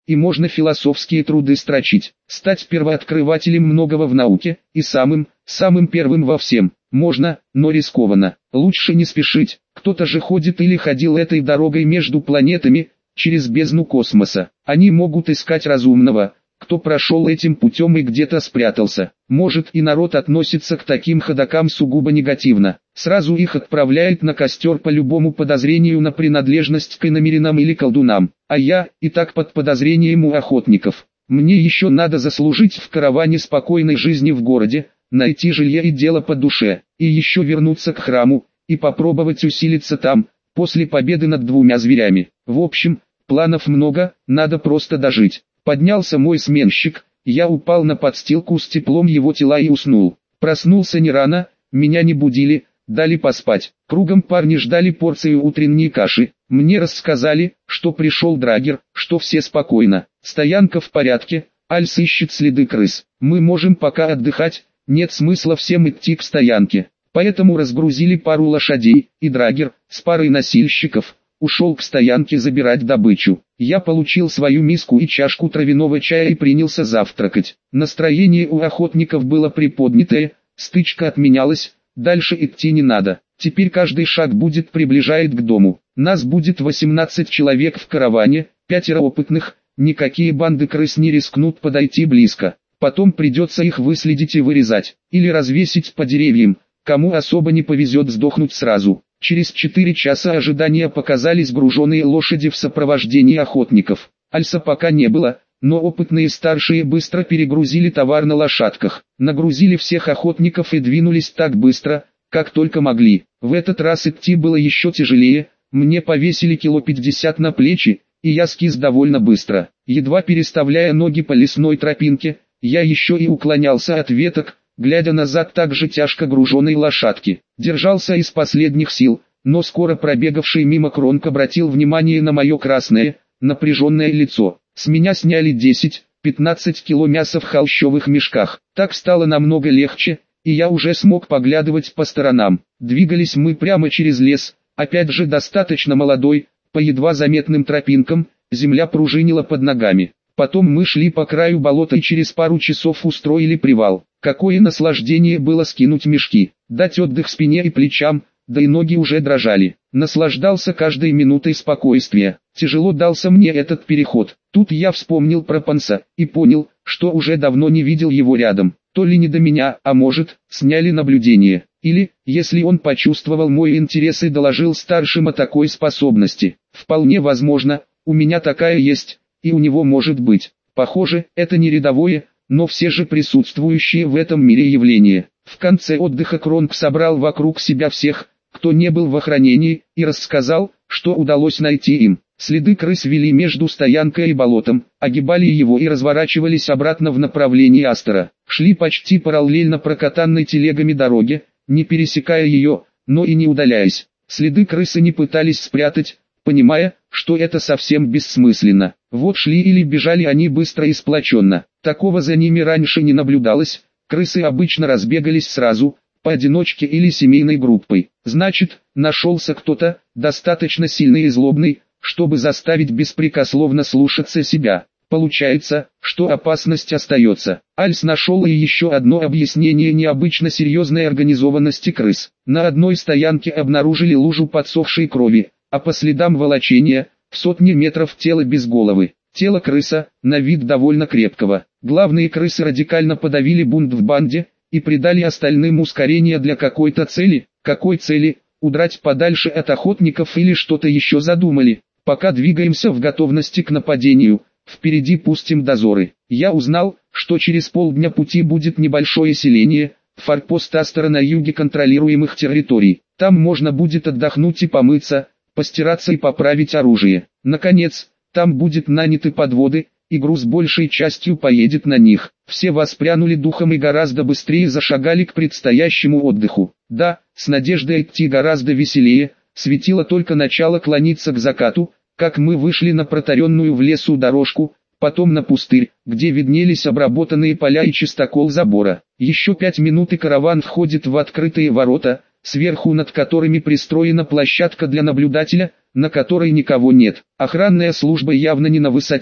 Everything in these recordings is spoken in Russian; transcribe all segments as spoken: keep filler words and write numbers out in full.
и можно философские труды строчить, стать первооткрывателем многого в науке, и самым, самым первым во всем. Можно, но рискованно. Лучше не спешить. Кто-то же ходит или ходил этой дорогой между планетами, через бездну космоса. Они могут искать разумного, кто прошел этим путем и где-то спрятался. Может, и народ относится к таким ходокам сугубо негативно. Сразу их отправляет на костер по любому подозрению на принадлежность к иномирянам или колдунам. А я, и так под подозрением у охотников. Мне еще надо заслужить в караване спокойной жизни в городе, найти жилье и дело по душе, и еще вернуться к храму, и попробовать усилиться там, после победы над двумя зверями. В общем, планов много, надо просто дожить. Поднялся мой сменщик, я упал на подстилку с теплом его тела и уснул. Проснулся не рано, меня не будили, дали поспать. Кругом парни ждали порцию утренней каши. Мне рассказали, что пришел драгер, что все спокойно. Стоянка в порядке, Альс ищет следы крыс. Мы можем пока отдыхать, нет смысла всем идти к стоянке. Поэтому разгрузили пару лошадей, и драгер, с парой носильщиков, ушел к стоянке забирать добычу. Я получил свою миску и чашку травяного чая и принялся завтракать. Настроение у охотников было приподнятое, стычка отменялась, дальше идти не надо. Теперь каждый шаг будет приближает к дому. Нас будет восемнадцать человек в караване, пятеро опытных, никакие банды крыс не рискнут подойти близко. Потом придется их выследить и вырезать, или развесить по деревьям, кому особо не повезет сдохнуть сразу. Через четыре часа ожидания показались груженные лошади в сопровождении охотников. Альса пока не было, но опытные старшие быстро перегрузили товар на лошадках. Нагрузили всех охотников и двинулись так быстро, как только могли. В этот раз идти было еще тяжелее, мне повесили кило пятьдесят на плечи, и я скис довольно быстро. Едва переставляя ноги по лесной тропинке, я еще и уклонялся от веток, глядя назад так же тяжко груженной лошадки. Держался из последних сил, но скоро пробегавший мимо Кронк обратил внимание на мое красное, напряженное лицо. С меня сняли десять-пятнадцать кило мяса в холщовых мешках. Так стало намного легче, и я уже смог поглядывать по сторонам. Двигались мы прямо через лес, опять же достаточно молодой, по едва заметным тропинкам, земля пружинила под ногами. Потом мы шли по краю болота и через пару часов устроили привал. Какое наслаждение было скинуть мешки, дать отдых спине и плечам, да и ноги уже дрожали. Наслаждался каждой минутой спокойствия. Тяжело дался мне этот переход. Тут я вспомнил про Панса и понял, что уже давно не видел его рядом. То ли не до меня, а может, сняли наблюдение. Или, если он почувствовал мой интерес и доложил старшим о такой способности. Вполне возможно, у меня такая есть, и у него может быть. Похоже, это не рядовое, но все же присутствующие в этом мире явления. В конце отдыха Кронк собрал вокруг себя всех, кто не был в охранении, и рассказал, что удалось найти им. Следы крыс вели между стоянкой и болотом, огибали его и разворачивались обратно в направлении Астера. Шли почти параллельно прокатанной телегами дороге, не пересекая ее, но и не удаляясь. Следы крысы не пытались спрятать, понимая, что это совсем бессмысленно. Вот шли или бежали они быстро и сплоченно. Такого за ними раньше не наблюдалось, крысы обычно разбегались сразу, поодиночке или семейной группой. Значит, нашелся кто-то, достаточно сильный и злобный, чтобы заставить беспрекословно слушаться себя. Получается, что опасность остается. Альс нашел и еще одно объяснение необычно серьезной организованности крыс. На одной стоянке обнаружили лужу подсохшей крови, а по следам волочения, в сотни метров тело без головы. Тело крыса, на вид довольно крепкого. Главные крысы радикально подавили бунт в банде, и придали остальным ускорение для какой-то цели. Какой цели? Удрать подальше от охотников или что-то еще задумали? Пока двигаемся в готовности к нападению, впереди пустим дозоры. Я узнал, что через полдня пути будет небольшое селение, форпост Астера на юге контролируемых территорий. Там можно будет отдохнуть и помыться, постираться и поправить оружие. Наконец, там будет наняты подводы, и груз большей частью поедет на них. Все воспрянули духом и гораздо быстрее зашагали к предстоящему отдыху. Да, с надеждой идти гораздо веселее, светило только начало клониться к закату, как мы вышли на протаренную в лесу дорожку, потом на пустырь, где виднелись обработанные поля и чистокол забора. Еще пять минут и караван входит в открытые ворота, сверху над которыми пристроена площадка для наблюдателя, на которой никого нет. Охранная служба явно не на высоте,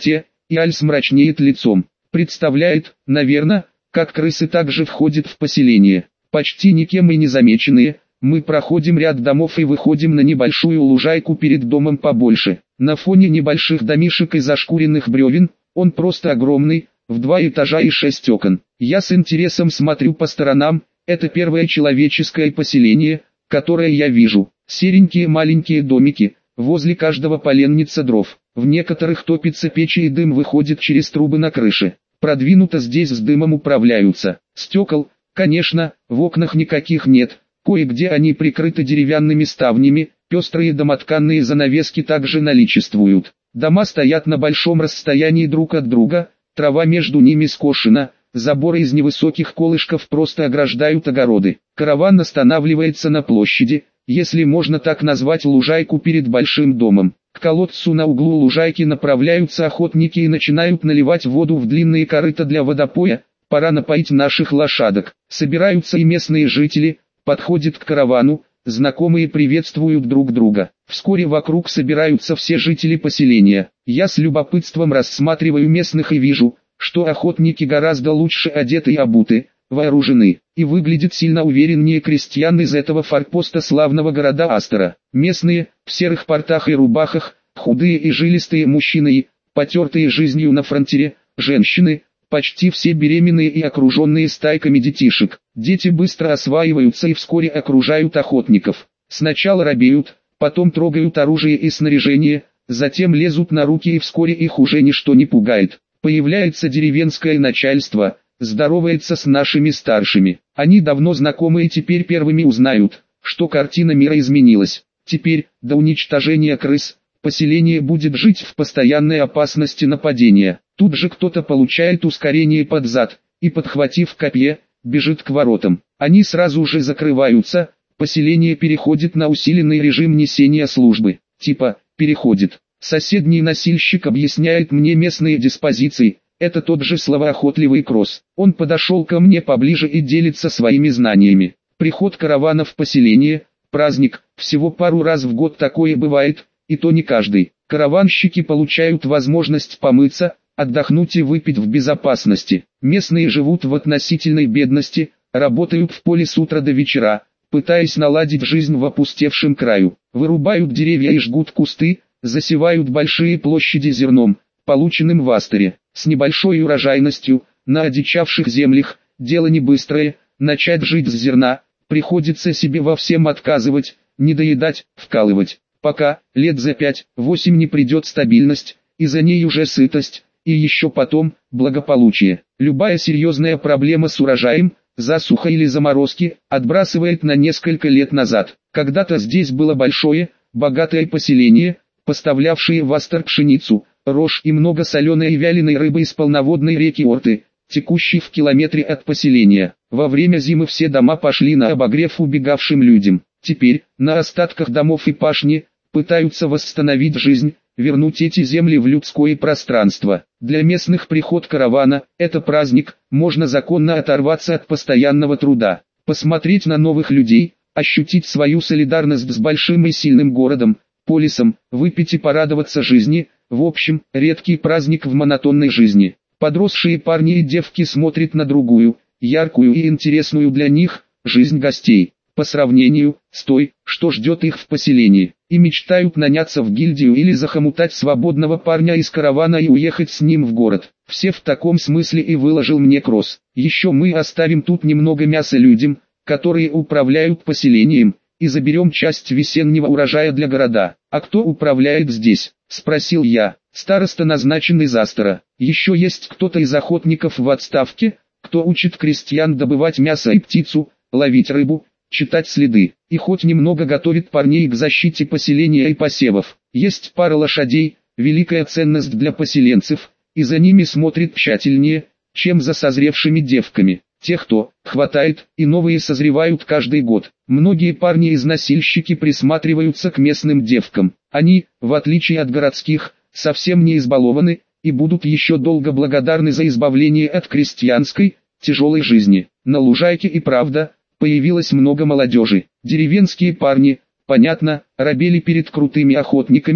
и Альс мрачнеет лицом. Представляет, наверное, как крысы также входят в поселение. Почти никем и не замеченные, мы проходим ряд домов и выходим на небольшую лужайку перед домом побольше. На фоне небольших домишек из ошкуренных бревен, он просто огромный, в два этажа и шесть окон. Я с интересом смотрю по сторонам, это первое человеческое поселение, которое я вижу. Серенькие маленькие домики, возле каждого поленница дров. В некоторых топится печь и дым выходит через трубы на крыше. Продвинуто здесь с дымом управляются. Стекол, конечно, в окнах никаких нет, кое-где они прикрыты деревянными ставнями, пестрые домотканные занавески также наличествуют. Дома стоят на большом расстоянии друг от друга, трава между ними скошена, заборы из невысоких колышков просто ограждают огороды. Караван останавливается на площади, если можно так назвать лужайку перед большим домом. К колодцу на углу лужайки направляются охотники и начинают наливать воду в длинные корыта для водопоя. Пора напоить наших лошадок. Собираются и местные жители, подходят к каравану, знакомые приветствуют друг друга. Вскоре вокруг собираются все жители поселения. Я с любопытством рассматриваю местных и вижу, что охотники гораздо лучше одеты и обуты, вооружены, и выглядят сильно увереннее крестьян из этого форпоста славного города Астера. Местные, в серых портах и рубахах, худые и жилистые мужчины и, потертые жизнью на фронтире, женщины, почти все беременные и окруженные стайками детишек. Дети быстро осваиваются и вскоре окружают охотников. Сначала робеют, потом трогают оружие и снаряжение, затем лезут на руки и вскоре их уже ничто не пугает. Появляется деревенское начальство, здоровается с нашими старшими. Они давно знакомы и теперь первыми узнают, что картина мира изменилась. Теперь, до уничтожения крыс, поселение будет жить в постоянной опасности нападения. Тут же кто-то получает ускорение под зад, и подхватив копье, бежит к воротам. Они сразу же закрываются, поселение переходит на усиленный режим несения службы. Типа, переходит. Соседний носильщик объясняет мне местные диспозиции, это тот же словоохотливый Кросс. Он подошел ко мне поближе и делится своими знаниями. Приход каравана в поселение, праздник, всего пару раз в год такое бывает, и то не каждый. Караванщики получают возможность помыться, отдохнуть и выпить в безопасности. Местные живут в относительной бедности, работают в поле с утра до вечера, пытаясь наладить жизнь в опустевшем краю. Вырубают деревья и жгут кусты, засевают большие площади зерном, полученным в Астере. С небольшой урожайностью, на одичавших землях, дело не быстрое, начать жить с зерна, приходится себе во всем отказывать, не доедать, вкалывать. Пока, лет за пять-восемь не придет стабильность, и за ней уже сытость, и еще потом, благополучие. Любая серьезная проблема с урожаем, засуха или заморозки, отбрасывает на несколько лет назад. Когда-то здесь было большое, богатое поселение, поставлявшее в Астер пшеницу, рожь и много соленой и вяленой рыбы из полноводной реки Орты, текущей в километре от поселения. Во время зимы все дома пошли на обогрев убегавшим людям. Теперь, на остатках домов и пашни, пытаются восстановить жизнь, вернуть эти земли в людское пространство. Для местных приход каравана – это праздник, можно законно оторваться от постоянного труда, посмотреть на новых людей, ощутить свою солидарность с большим и сильным городом, полисом, выпить и порадоваться жизни, в общем, редкий праздник в монотонной жизни. Подросшие парни и девки смотрят на другую, яркую и интересную для них, жизнь гостей, по сравнению с той, что ждет их в поселении, и мечтают наняться в гильдию или захомутать свободного парня из каравана и уехать с ним в город. Все в таком смысле и выложил мне Кросс. Еще мы оставим тут немного мяса людям, которые управляют поселением, и заберем часть весеннего урожая для города. А кто управляет здесь? Спросил я. Староста назначен из Астера. Еще есть кто-то из охотников в отставке, кто учит крестьян добывать мясо и птицу, ловить рыбу, читать следы, и хоть немного готовит парней к защите поселения и посевов. Есть пара лошадей, великая ценность для поселенцев, и за ними смотрит тщательнее, чем за созревшими девками. Тех, кто хватает, и новые созревают каждый год. Многие парни из носильщики присматриваются к местным девкам. Они, в отличие от городских, совсем не избалованы, и будут еще долго благодарны за избавление от крестьянской, тяжелой жизни. На лужайке и правда, появилось много молодежи. Деревенские парни, понятно, робели перед крутыми охотниками,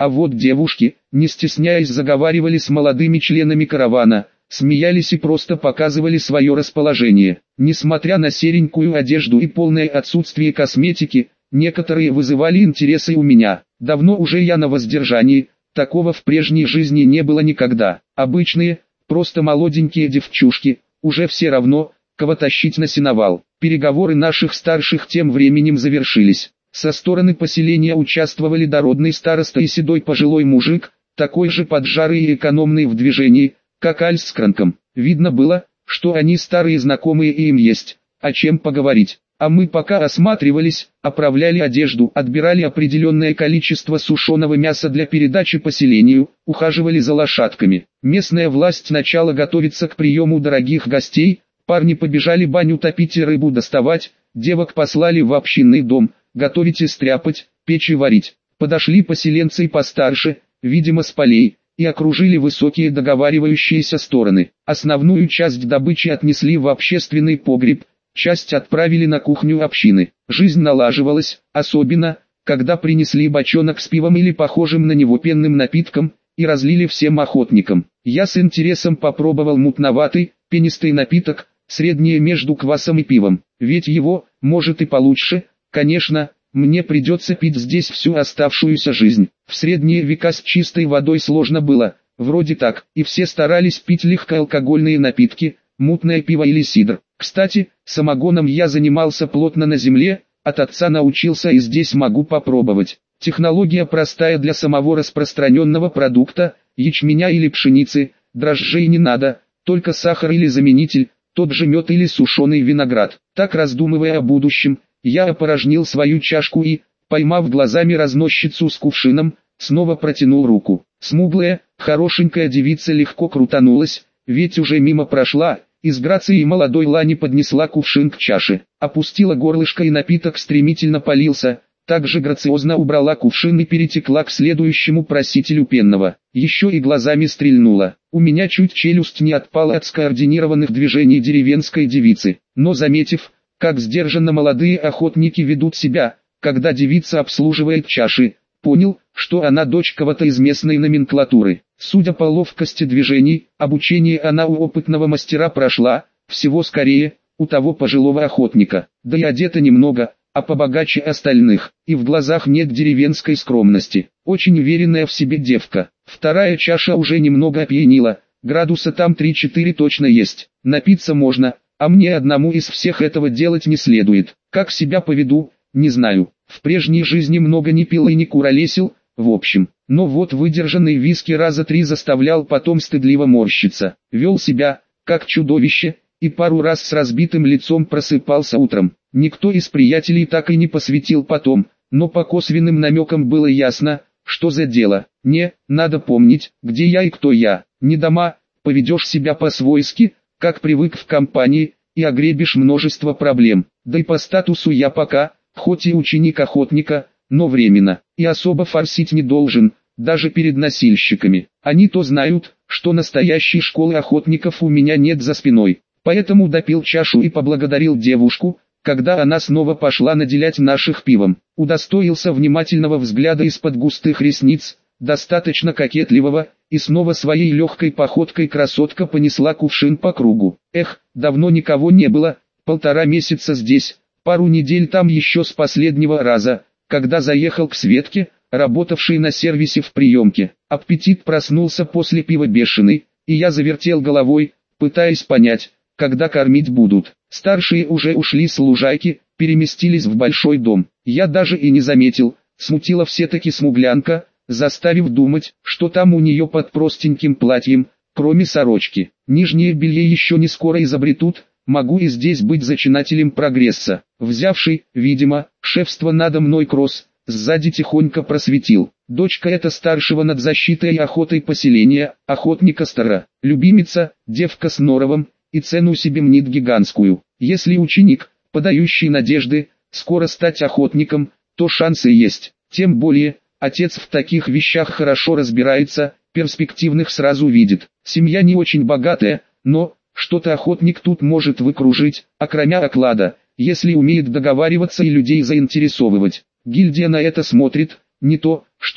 А вот девушки, не стесняясь, заговаривали с молодыми членами каравана, смеялись и просто показывали свое расположение. Несмотря на серенькую одежду и полное отсутствие косметики, некоторые вызывали интересы у меня. Давно уже я на воздержании, такого в прежней жизни не было никогда. Обычные, просто молоденькие девчушки, уже все равно, кого тащить на сеновал. Переговоры наших старших тем временем завершились. Со стороны поселения участвовали дородный староста и седой пожилой мужик, такой же поджарый и экономный в движении, как Аль с Кранком. Видно было, что они старые знакомые и им есть о чем поговорить. А мы пока осматривались, оправляли одежду, отбирали определенное количество сушеного мяса для передачи поселению, ухаживали за лошадками. Местная власть начала готовиться к приему дорогих гостей, парни побежали баню топить и рыбу доставать, девок послали в общинный дом, готовить и стряпать, печь и варить. Подошли поселенцы и постарше, видимо с полей, и окружили высокие договаривающиеся стороны. Основную часть добычи отнесли в общественный погреб, часть отправили на кухню общины. Жизнь налаживалась, особенно, когда принесли бочонок с пивом или похожим на него пенным напитком, и разлили всем охотникам. Я с интересом попробовал мутноватый, пенистый напиток, среднее между квасом и пивом. Ведь его, может и получше, конечно, мне придется пить здесь всю оставшуюся жизнь. В средние века с чистой водой сложно было, вроде так, и все старались пить легкоалкогольные напитки, мутное пиво или сидр. Кстати, самогоном я занимался плотно на земле, от отца научился и здесь могу попробовать. Технология простая для самого распространенного продукта, ячменя или пшеницы, дрожжей не надо, только сахар или заменитель, тот же мед или сушеный виноград. Так, раздумывая о будущем, я опорожнил свою чашку и, поймав глазами разносчицу с кувшином, снова протянул руку. Смуглая, хорошенькая девица легко крутанулась, ведь уже мимо прошла, и с грацией молодой лани поднесла кувшин к чаше, опустила горлышко и напиток стремительно полился, также грациозно убрала кувшин и перетекла к следующему просителю пенного. Еще и глазами стрельнула. У меня чуть челюсть не отпала от скоординированных движений деревенской девицы, но заметив, как сдержанно молодые охотники ведут себя, когда девица обслуживает чаши, понял, что она дочь кого-то из местной номенклатуры. Судя по ловкости движений, обучение она у опытного мастера прошла, всего скорее, у того пожилого охотника, да и одета немного, а побогаче остальных, и в глазах нет деревенской скромности. Очень уверенная в себе девка. Вторая чаша уже немного опьянила, градуса там три-четыре точно есть. Напиться можно, а мне одному из всех этого делать не следует. Как себя поведу, не знаю. В прежней жизни много не пил и не куролесил, в общем. Но вот выдержанный виски раза три заставлял потом стыдливо морщиться. Вел себя, как чудовище, и пару раз с разбитым лицом просыпался утром. Никто из приятелей так и не посвятил потом, но по косвенным намекам было ясно, что за дело. Не, надо помнить, где я и кто я. Не дома, поведешь себя по-свойски, как привык в компании, и огребешь множество проблем. Да и по статусу я пока, хоть и ученик охотника, но временно, и особо форсить не должен, даже перед носильщиками. Они-то знают, что настоящей школы охотников у меня нет за спиной. Поэтому допил чашу и поблагодарил девушку, когда она снова пошла наделять наших пивом. Удостоился внимательного взгляда из-под густых ресниц, достаточно кокетливого, и снова своей легкой походкой красотка понесла кувшин по кругу. Эх, давно никого не было, полтора месяца здесь, пару недель там еще с последнего раза, когда заехал к Светке, работавшей на сервисе в приемке. Аппетит проснулся после пива бешеный, и я завертел головой, пытаясь понять, когда кормить будут. Старшие уже ушли с лужайки, переместились в большой дом. Я даже и не заметил, смутила все-таки смуглянка, заставив думать, что там у нее под простеньким платьем, кроме сорочки. Нижнее белье еще не скоро изобретут, могу и здесь быть зачинателем прогресса. Взявший, видимо, шефство надо мной Кросс, сзади тихонько просветил. Дочка эта старшего над защитой и охотой поселения, охотника Стара, любимица, девка с норовом, и цену себе мнит гигантскую. Если ученик, подающий надежды, скоро стать охотником, то шансы есть. Тем более, отец в таких вещах хорошо разбирается, перспективных сразу видит. Семья не очень богатая, но что-то охотник тут может выкружить, окромя оклада, если умеет договариваться и людей заинтересовывать. Гильдия на это смотрит, не то, чтобы,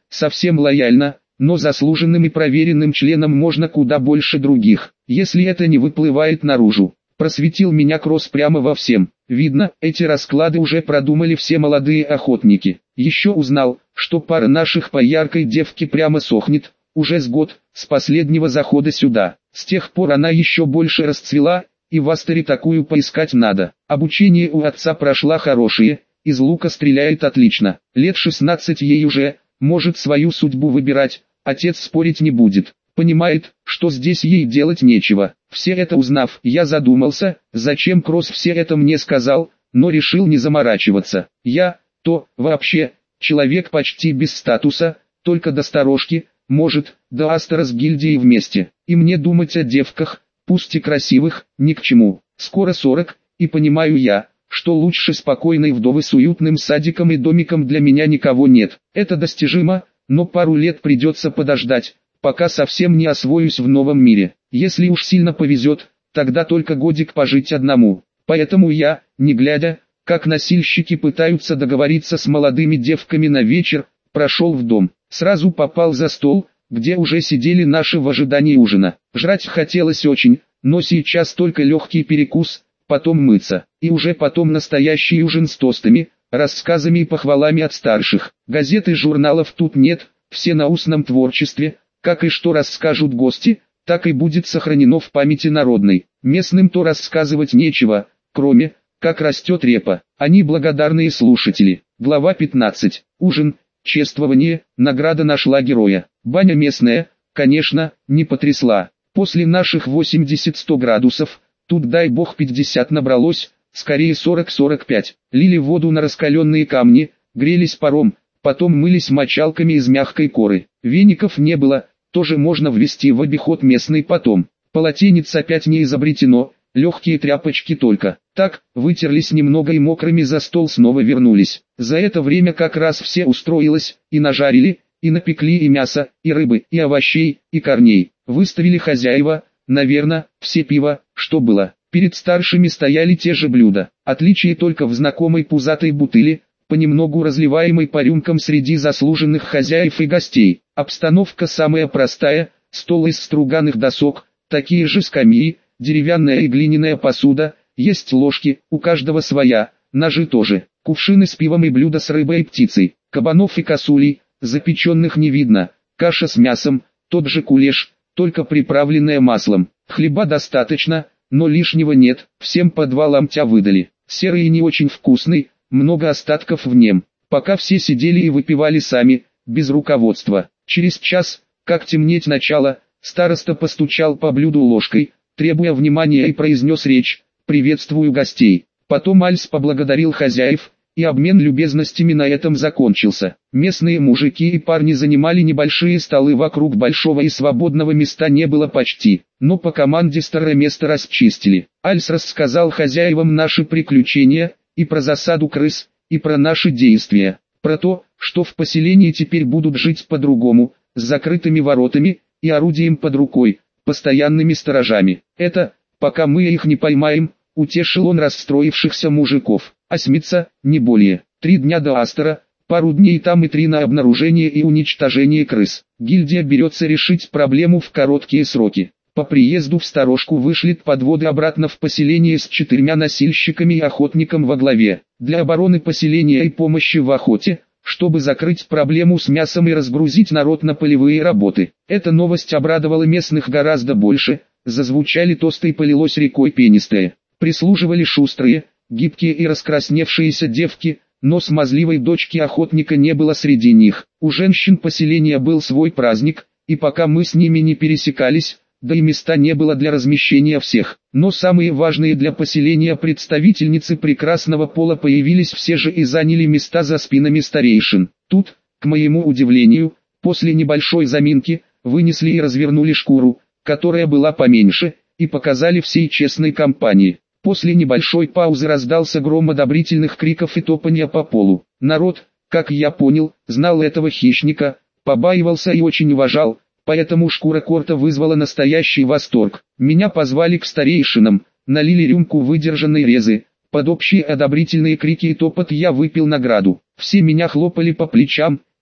совсем лояльно, но заслуженным и проверенным членом можно куда больше других, если это не выплывает наружу. Просветил меня Кросс прямо во всем. Видно, эти расклады уже продумали все молодые охотники. Еще узнал, что пара наших по яркой девке прямо сохнет, уже с год, с последнего захода сюда. С тех пор она еще больше расцвела, и в Астере такую поискать надо. Обучение у отца прошла хорошее, из лука стреляет отлично. Лет шестнадцать ей уже, может свою судьбу выбирать, отец спорить не будет. Понимает, что здесь ей делать нечего. Все это узнав, я задумался, зачем Кросс все это мне сказал, но решил не заморачиваться. Я, то, вообще, человек почти без статуса, только до сторожки, может, до Астера с гильдией вместе. И мне думать о девках, пусть и красивых, ни к чему. Скоро сорок, и понимаю я, что лучше спокойной вдовы с уютным садиком и домиком для меня никого нет. Это достижимо, но пару лет придется подождать, пока совсем не освоюсь в новом мире. Если уж сильно повезет, тогда только годик пожить одному. Поэтому я, не глядя, как носильщики пытаются договориться с молодыми девками на вечер, прошел в дом. Сразу попал за стол, где уже сидели наши в ожидании ужина. Жрать хотелось очень, но сейчас только легкий перекус, потом мыться. И уже потом настоящий ужин с тостами, рассказами и похвалами от старших. Газет и журналов тут нет, все на устном творчестве. Как и что расскажут гости, так и будет сохранено в памяти народной. Местным то рассказывать нечего, кроме, как растет репа. Они благодарные слушатели. Глава пятнадцать. Ужин, чествование, награда нашла героя. Баня местная, конечно, не потрясла. После наших восемьдесят-сто градусов, тут дай бог пятьдесят набралось, скорее сорок-сорок пять. Лили воду на раскаленные камни, грелись паром, потом мылись мочалками из мягкой коры. Веников не было, тоже можно ввести в обиход местный потом. Полотенец опять не изобретено, легкие тряпочки только. Так, вытерлись немного и мокрыми за стол снова вернулись. За это время как раз все устроилось, и нажарили, и напекли и мясо, и рыбы, и овощей, и корней. Выставили хозяева, наверное, все пиво, что было. Перед старшими стояли те же блюда. Отличие только в знакомой пузатой бутыли, понемногу разливаемой по рюмкам среди заслуженных хозяев и гостей. Обстановка самая простая, стол из струганых досок, такие же скамьи, деревянная и глиняная посуда, есть ложки, у каждого своя, ножи тоже, кувшины с пивом и блюда с рыбой и птицей, кабанов и косулей, запеченных не видно, каша с мясом, тот же кулеш, только приправленная маслом. Хлеба достаточно, но лишнего нет, всем по два ломтя выдали. Серый и не очень вкусный, много остатков в нем. Пока все сидели и выпивали сами, без руководства. Через час, как темнеть начало, староста постучал по блюду ложкой, требуя внимания и произнес речь: «Приветствую гостей». Потом Альс поблагодарил хозяев, и обмен любезностями на этом закончился. Местные мужики и парни занимали небольшие столы вокруг большого и свободного места не было почти, но по команде старое место расчистили. Альс рассказал хозяевам наши приключения, и про засаду крыс, и про наши действия, про то, что в поселении теперь будут жить по-другому, с закрытыми воротами, и орудием под рукой, постоянными сторожами. Это, пока мы их не поймаем, утешил он расстроившихся мужиков. Осьмица, не более. Три дня до Астера, пару дней там и три на обнаружение и уничтожение крыс. Гильдия берется решить проблему в короткие сроки. По приезду в сторожку вышлет подводы обратно в поселение с четырьмя носильщиками и охотником во главе. Для обороны поселения и помощи в охоте, чтобы закрыть проблему с мясом и разгрузить народ на полевые работы. Эта новость обрадовала местных гораздо больше, зазвучали тосты и полилось рекой пенистое. Прислуживали шустрые, гибкие и раскрасневшиеся девки, но смазливой дочки охотника не было среди них. У женщин поселения был свой праздник, и пока мы с ними не пересекались, да и места не было для размещения всех. Но самые важные для поселения представительницы прекрасного пола появились все же и заняли места за спинами старейшин. Тут, к моему удивлению, после небольшой заминки, вынесли и развернули шкуру, которая была поменьше, и показали всей честной компании. После небольшой паузы раздался гром одобрительных криков и топанья по полу. Народ, как я понял, знал этого хищника, побаивался и очень уважал, поэтому шкура Корта вызвала настоящий восторг. Меня позвали к старейшинам, налили рюмку выдержанной резы. Под общие одобрительные крики и топот я выпил награду. Все меня хлопали по плечам,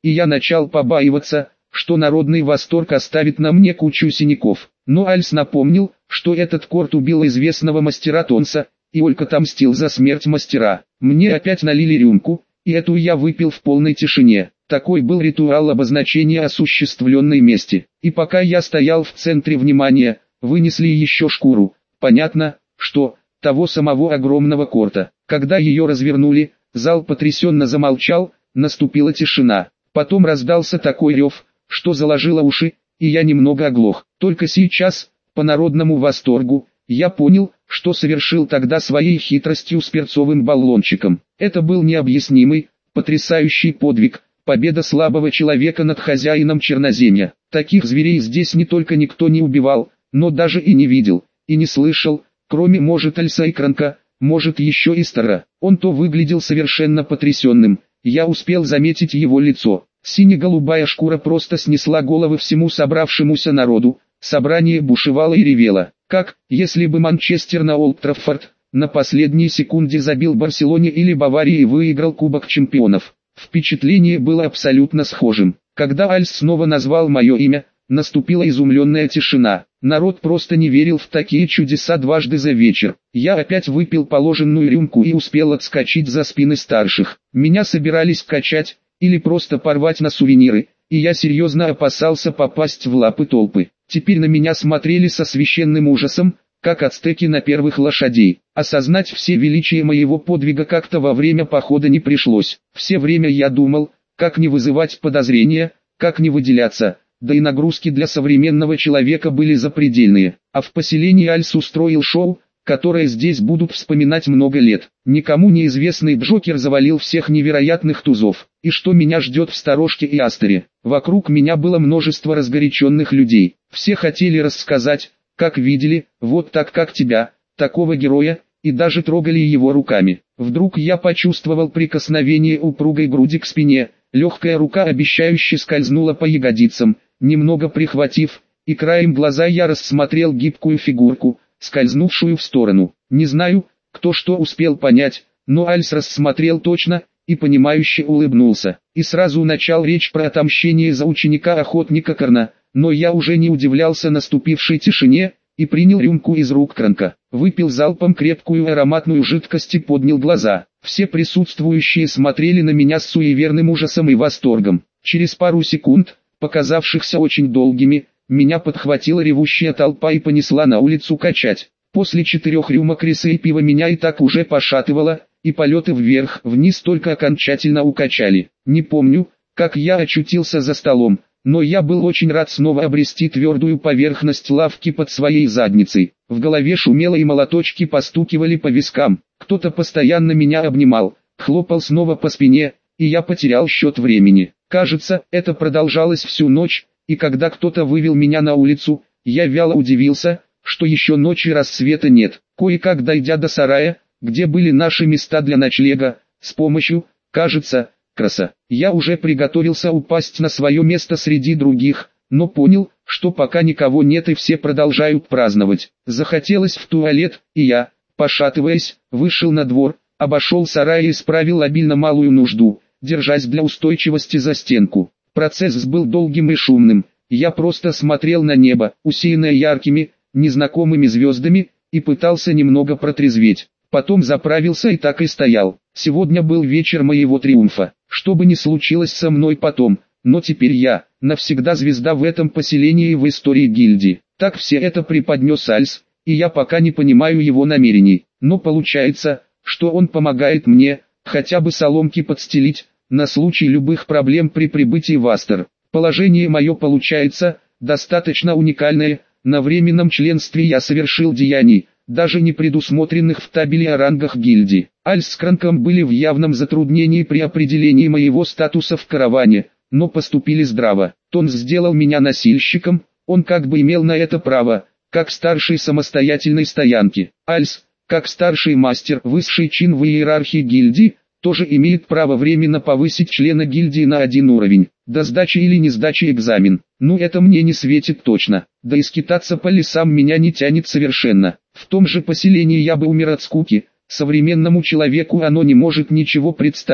и я начал побаиваться, что народный восторг оставит на мне кучу синяков. Но Альс напомнил, что этот Корт убил известного мастера Тонса, и Олька отомстил за смерть мастера. Мне опять налили рюмку, и эту я выпил в полной тишине. Такой был ритуал обозначения осуществленной мести. И пока я стоял в центре внимания, вынесли еще шкуру. Понятно, что того самого огромного Корта. Когда ее развернули, зал потрясенно замолчал, наступила тишина. Потом раздался такой рев, что заложило уши, и я немного оглох. Только сейчас, по народному восторгу, я понял, что совершил тогда своей хитростью с перцовым баллончиком. Это был необъяснимый, потрясающий подвиг, победа слабого человека над хозяином Черноземья. Таких зверей здесь не только никто не убивал, но даже и не видел, и не слышал, кроме, может, Альса и Кранка, может, еще и Стара. Он то выглядел совершенно потрясенным, я успел заметить его лицо. Сине-голубая шкура просто снесла головы всему собравшемуся народу, собрание бушевало и ревело, как, если бы Манчестер на Олд Траффорд на последней секунде забил Барселоне или Баварии и выиграл Кубок Чемпионов. Впечатление было абсолютно схожим. Когда Альс снова назвал мое имя, наступила изумленная тишина. Народ просто не верил в такие чудеса дважды за вечер. Я опять выпил положенную рюмку и успел отскочить за спины старших. Меня собирались качать, или просто порвать на сувениры, и я серьезно опасался попасть в лапы толпы. Теперь на меня смотрели со священным ужасом, как ацтеки на первых лошадей. Осознать все величие моего подвига как-то во время похода не пришлось. Все время я думал, как не вызывать подозрения, как не выделяться, да и нагрузки для современного человека были запредельные. А в поселении Альс устроил шоу, которое здесь будут вспоминать много лет. Никому неизвестный Джокер завалил всех невероятных тузов. И что меня ждет в Сторожке и Астере? Вокруг меня было множество разгоряченных людей. Все хотели рассказать, как видели, вот так как тебя, такого героя, и даже трогали его руками. Вдруг я почувствовал прикосновение упругой груди к спине, легкая рука обещающе скользнула по ягодицам, немного прихватив, и краем глаза я рассмотрел гибкую фигурку, скользнувшую в сторону. Не знаю, кто что успел понять, но Альс рассмотрел точно, и понимающе улыбнулся, и сразу начал речь про отомщение за ученика-охотника Корна, но я уже не удивлялся наступившей тишине, и принял рюмку из рук Кранка, выпил залпом крепкую ароматную жидкость и поднял глаза. Все присутствующие смотрели на меня с суеверным ужасом и восторгом. Через пару секунд, показавшихся очень долгими, меня подхватила ревущая толпа и понесла на улицу качать. После четырех рюмок риса и пива меня и так уже пошатывало, и полеты вверх-вниз только окончательно укачали. Не помню, как я очутился за столом, но я был очень рад снова обрести твердую поверхность лавки под своей задницей. В голове шумело и молоточки постукивали по вискам. Кто-то постоянно меня обнимал, хлопал снова по спине, и я потерял счет времени. Кажется, это продолжалось всю ночь, и когда кто-то вывел меня на улицу, я вяло удивился, что еще ночи рассвета нет. Кое-как дойдя до сарая, где были наши места для ночлега, с помощью, кажется, краса, я уже приготовился упасть на свое место среди других, но понял, что пока никого нет и все продолжают праздновать. Захотелось в туалет, и я, пошатываясь, вышел на двор, обошел сарай и исправил обильно малую нужду, держась для устойчивости за стенку. Процесс был долгим и шумным. Я просто смотрел на небо, усеянное яркими, незнакомыми звездами, и пытался немного протрезветь. Потом заправился и так и стоял. Сегодня был вечер моего триумфа. Что бы ни случилось со мной потом, но теперь я, навсегда звезда в этом поселении и в истории гильдии. Так все это преподнес Альс, и я пока не понимаю его намерений. Но получается, что он помогает мне, хотя бы соломки подстелить, на случай любых проблем при прибытии в Астер. Положение мое получается, достаточно уникальное. На временном членстве я совершил деяний, даже не предусмотренных в табеле о рангах гильдии. Альс с Кранком были в явном затруднении при определении моего статуса в караване, но поступили здраво. Тонс сделал меня носильщиком, он как бы имел на это право, как старший самостоятельной стоянки. Альс, как старший мастер, высший чин в иерархии гильдии, тоже имеет право временно повысить члена гильдии на один уровень, до сдачи или не сдачи экзамен. Ну это мне не светит точно, да и скитаться по лесам меня не тянет совершенно. В том же поселении я бы умер от скуки, современному человеку оно не может ничего представить,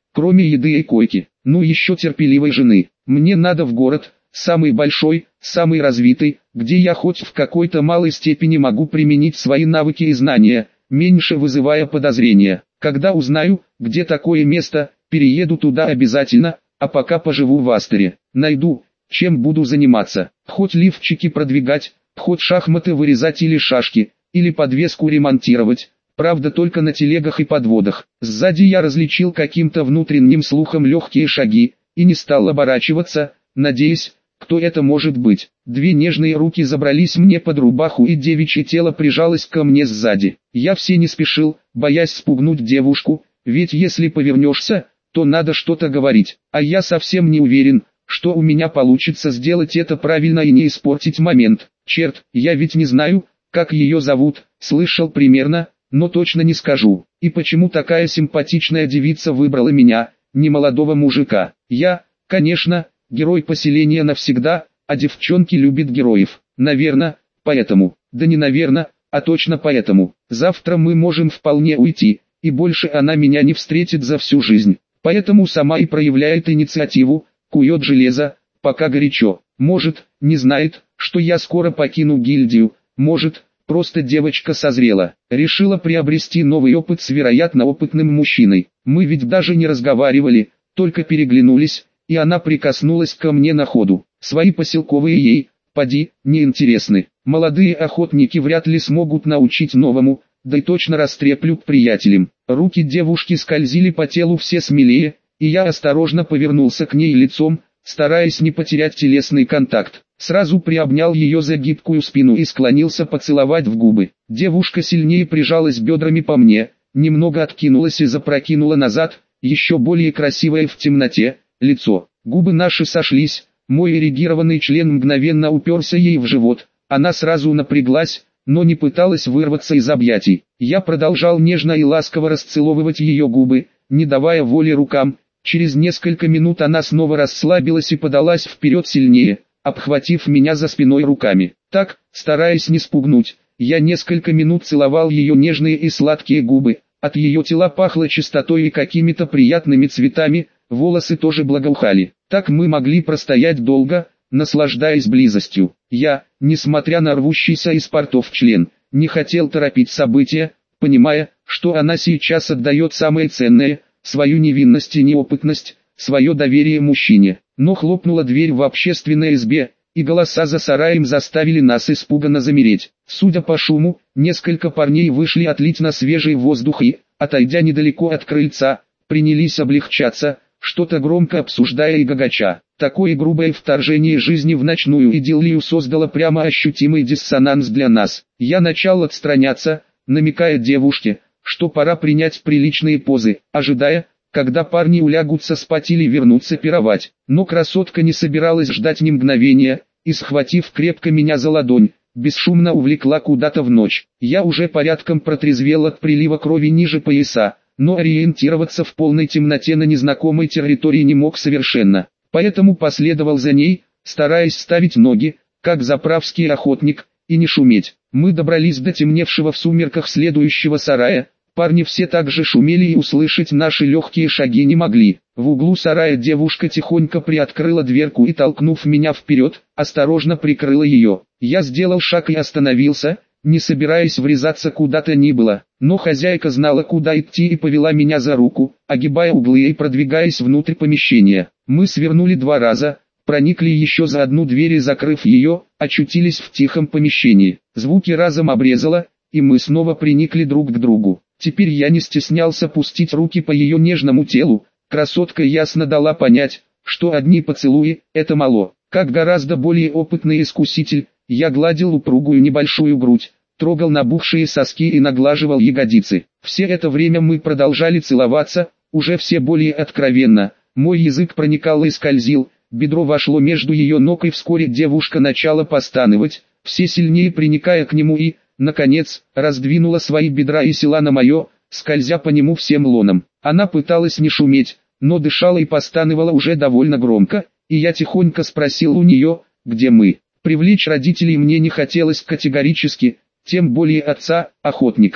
кроме еды и койки, ну еще терпеливой жены. Мне надо в город, самый большой, самый развитый, где я хоть в какой-то малой степени могу применить свои навыки и знания, меньше вызывая подозрения. Когда узнаю, где такое место, перееду туда обязательно, а пока поживу в Астере. Найду, чем буду заниматься, хоть лифчики продвигать, хоть шахматы вырезать или шашки, или подвеску ремонтировать. Правда, только на телегах и подводах. Сзади я различил каким-то внутренним слухом легкие шаги, и не стал оборачиваться, надеясь, кто это может быть. Две нежные руки забрались мне под рубаху, и девичье тело прижалось ко мне сзади. Я все не спешил, боясь спугнуть девушку, ведь если повернешься, то надо что-то говорить. А я совсем не уверен, что у меня получится сделать это правильно и не испортить момент. Черт, я ведь не знаю, как ее зовут, слышал примерно, но точно не скажу. И почему такая симпатичная девица выбрала меня, не молодого мужика? Я, конечно, герой поселения навсегда, а девчонки любят героев. Наверно, поэтому. Да не наверно, а точно поэтому. Завтра мы можем вполне уйти, и больше она меня не встретит за всю жизнь. Поэтому сама и проявляет инициативу, кует железо, пока горячо. Может, не знает, что я скоро покину гильдию, может, просто девочка созрела, решила приобрести новый опыт с вероятно опытным мужчиной. Мы ведь даже не разговаривали, только переглянулись, и она прикоснулась ко мне на ходу. Свои поселковые ей, поди, неинтересны. Молодые охотники вряд ли смогут научить новому, да и точно растреплют приятелям. Руки девушки скользили по телу все смелее, и я осторожно повернулся к ней лицом, стараясь не потерять телесный контакт. Сразу приобнял ее за гибкую спину и склонился поцеловать в губы. Девушка сильнее прижалась бедрами по мне, немного откинулась и запрокинула назад, еще более красивое в темноте, лицо. Губы наши сошлись, мой эрегированный член мгновенно уперся ей в живот. Она сразу напряглась, но не пыталась вырваться из объятий. Я продолжал нежно и ласково расцеловывать ее губы, не давая воли рукам. Через несколько минут она снова расслабилась и подалась вперед сильнее, обхватив меня за спиной руками. Так, стараясь не спугнуть, я несколько минут целовал ее нежные и сладкие губы. От ее тела пахло чистотой и какими-то приятными цветами, волосы тоже благоухали. Так мы могли простоять долго, наслаждаясь близостью. Я, несмотря на рвущийся из портов член, не хотел торопить события, понимая, что она сейчас отдает самое ценное, свою невинность и неопытность, свое доверие мужчине. Но хлопнула дверь в общественной избе, и голоса за сараем заставили нас испуганно замереть. Судя по шуму, несколько парней вышли отлить на свежий воздух и, отойдя недалеко от крыльца, принялись облегчаться, что-то громко обсуждая и гагача. Такое грубое вторжение жизни в ночную идиллию создало прямо ощутимый диссонанс для нас. Я начал отстраняться, намекая девушке, что пора принять приличные позы, ожидая, когда парни улягутся спать или вернутся пировать. Но красотка не собиралась ждать ни мгновения, и, схватив крепко меня за ладонь, бесшумно увлекла куда-то в ночь. Я уже порядком протрезвел от прилива крови ниже пояса, но ориентироваться в полной темноте на незнакомой территории не мог совершенно. Поэтому последовал за ней, стараясь ставить ноги, как заправский охотник, и не шуметь. Мы добрались до темневшего в сумерках следующего сарая. Парни все так же шумели и услышать наши легкие шаги не могли. В углу сарая девушка тихонько приоткрыла дверку и, толкнув меня вперед, осторожно прикрыла ее. Я сделал шаг и остановился, не собираясь врезаться куда-то ни было. Но хозяйка знала, куда идти, и повела меня за руку, огибая углы и продвигаясь внутрь помещения. Мы свернули два раза, проникли еще за одну дверь и, закрыв ее, очутились в тихом помещении. Звуки разом обрезало, и мы снова приникли друг к другу. Теперь я не стеснялся пустить руки по ее нежному телу. Красотка ясно дала понять, что одни поцелуи – это мало. Как гораздо более опытный искуситель, я гладил упругую небольшую грудь, трогал набухшие соски и наглаживал ягодицы. Все это время мы продолжали целоваться, уже все более откровенно. Мой язык проникал и скользил, бедро вошло между ее ног, и вскоре девушка начала постановать, все сильнее приникая к нему и, наконец, раздвинула свои бедра и села на мое, скользя по нему всем лоном. Она пыталась не шуметь, но дышала и постановала уже довольно громко, и я тихонько спросил у нее, где мы. Привлечь родителей мне не хотелось категорически, тем более отца, охотника. Кто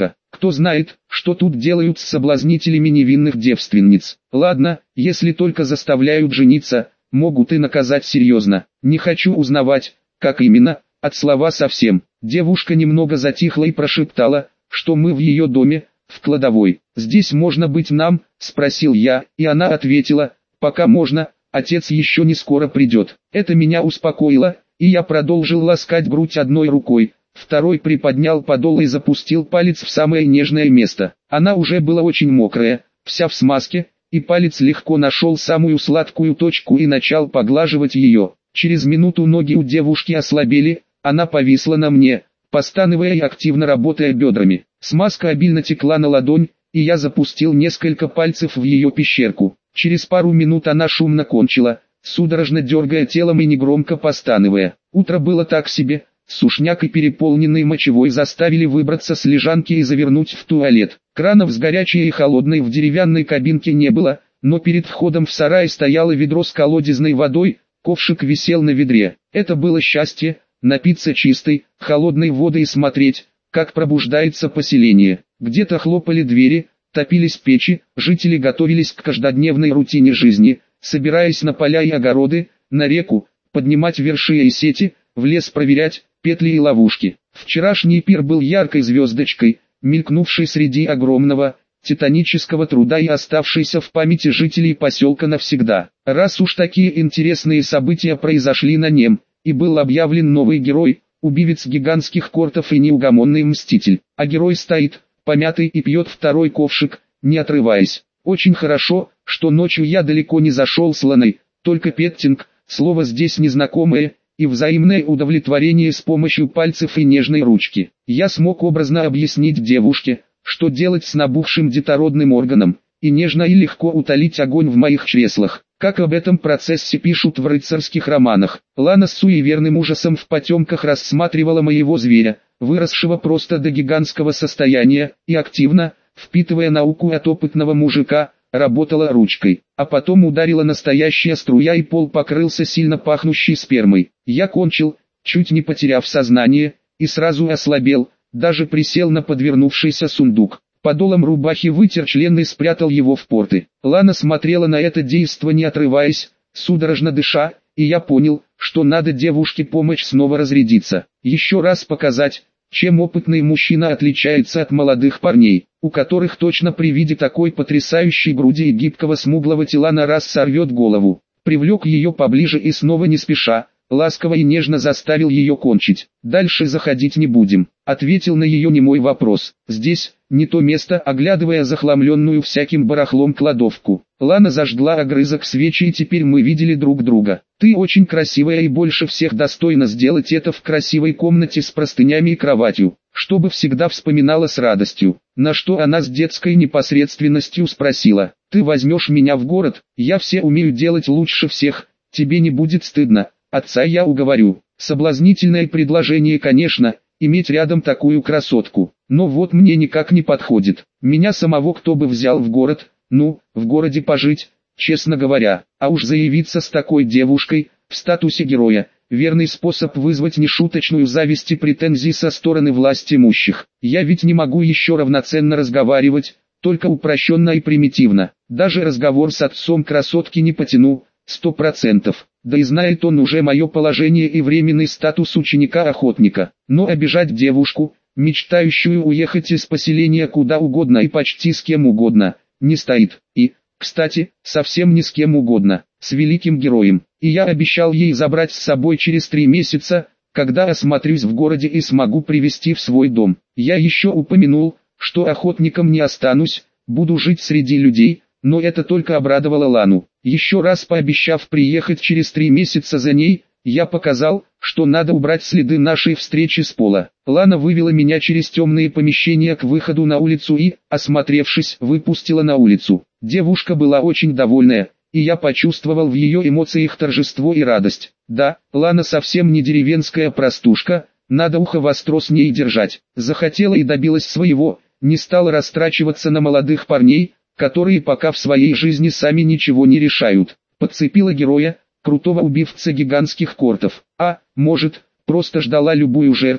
Кто знает, что тут делают с соблазнителями невинных девственниц. Ладно, если только заставляют жениться, могут и наказать серьезно. Не хочу узнавать, как именно, от слова совсем. Девушка немного затихла и прошептала, что мы в ее доме, в кладовой. «Здесь можно быть нам?» – спросил я, и она ответила, «Пока можно, отец еще не скоро придет». Это меня успокоило, и я продолжил ласкать грудь одной рукой, второй приподнял подол и запустил палец в самое нежное место. Она уже была очень мокрая, вся в смазке, и палец легко нашел самую сладкую точку и начал поглаживать ее. Через минуту ноги у девушки ослабели, она повисла на мне, постановая и активно работая бедрами. Смазка обильно текла на ладонь, и я запустил несколько пальцев в ее пещерку. Через пару минут она шумно кончила, судорожно дергая телом и негромко постановая. Утро было так себе, сушняк и переполненный мочевой заставили выбраться с лежанки и завернуть в туалет. Кранов с горячей и холодной в деревянной кабинке не было, но перед входом в сарай стояло ведро с колодезной водой, ковшик висел на ведре. Это было счастье, напиться чистой, холодной водой и смотреть, как пробуждается поселение. Где-то хлопали двери, топились печи, жители готовились к каждодневной рутине жизни, собираясь на поля и огороды, на реку, поднимать верши и сети, в лес проверять петли и ловушки. Вчерашний пир был яркой звездочкой, мелькнувшей среди огромного, титанического труда и оставшейся в памяти жителей поселка навсегда. Раз уж такие интересные события произошли на нем, и был объявлен новый герой, убивец гигантских кортов и неугомонный мститель. А герой стоит, помятый, и пьет второй ковшик, не отрываясь. Очень хорошо, что ночью я далеко не зашел с Ланой, только петтинг, слово здесь незнакомое, и взаимное удовлетворение с помощью пальцев и нежной ручки. Я смог образно объяснить девушке, что делать с набухшим детородным органом, и нежно и легко утолить огонь в моих чреслах, как об этом процессе пишут в рыцарских романах. Лана с суеверным ужасом в потемках рассматривала моего зверя, выросшего просто до гигантского состояния, и активно, впитывая науку от опытного мужика, работала ручкой. А потом ударила настоящая струя и пол покрылся сильно пахнущей спермой. Я кончил, чуть не потеряв сознание, и сразу ослабел, даже присел на подвернувшийся сундук. Подолом рубахи вытер член и спрятал его в порты. Лана смотрела на это действо не отрываясь, судорожно дыша, и я понял, что надо девушке помочь снова разрядиться. Еще раз показать, чем опытный мужчина отличается от молодых парней, у которых точно при виде такой потрясающей груди и гибкого смуглого тела на раз сорвет голову. Привлек ее поближе и снова не спеша, ласково и нежно заставил ее кончить. «Дальше заходить не будем», — ответил на ее немой вопрос. «Здесь, не то место», оглядывая захламленную всяким барахлом кладовку. Лана зажгла огрызок свечи, и теперь мы видели друг друга. «Ты очень красивая и больше всех достойна сделать это в красивой комнате с простынями и кроватью, чтобы всегда вспоминала с радостью». На что она с детской непосредственностью спросила: «Ты возьмешь меня в город? Я все умею делать лучше всех, тебе не будет стыдно?» Отца я уговорю. Соблазнительное предложение, конечно, иметь рядом такую красотку. Но вот мне никак не подходит. Меня самого кто бы взял в город, ну, в городе пожить, честно говоря. А уж заявиться с такой девушкой, в статусе героя, верный способ вызвать нешуточную зависть и претензии со стороны власть имущих. Я ведь не могу еще равноценно разговаривать, только упрощенно и примитивно. Даже разговор с отцом красотки не потяну, сто процентов. Да и знает он уже мое положение и временный статус ученика-охотника. Но обижать девушку, мечтающую уехать из поселения куда угодно и почти с кем угодно, не стоит. И, кстати, совсем не с кем угодно, с великим героем. И я обещал ей забрать с собой через три месяца, когда осмотрюсь в городе и смогу привезти в свой дом. Я еще упомянул, что охотником не останусь, буду жить среди людей, но это только обрадовало Лану. Еще раз пообещав приехать через три месяца за ней, я показал, что надо убрать следы нашей встречи с пола. Лана вывела меня через темные помещения к выходу на улицу и, осмотревшись, выпустила на улицу. Девушка была очень довольная, и я почувствовал в ее эмоциях торжество и радость. Да, Лана совсем не деревенская простушка, надо ухо востро с ней держать. Захотела и добилась своего, не стала растрачиваться на молодых парней, которые пока в своей жизни сами ничего не решают. Подцепила героя, крутого убивца гигантских кортов. А, может, просто ждала любую жертву,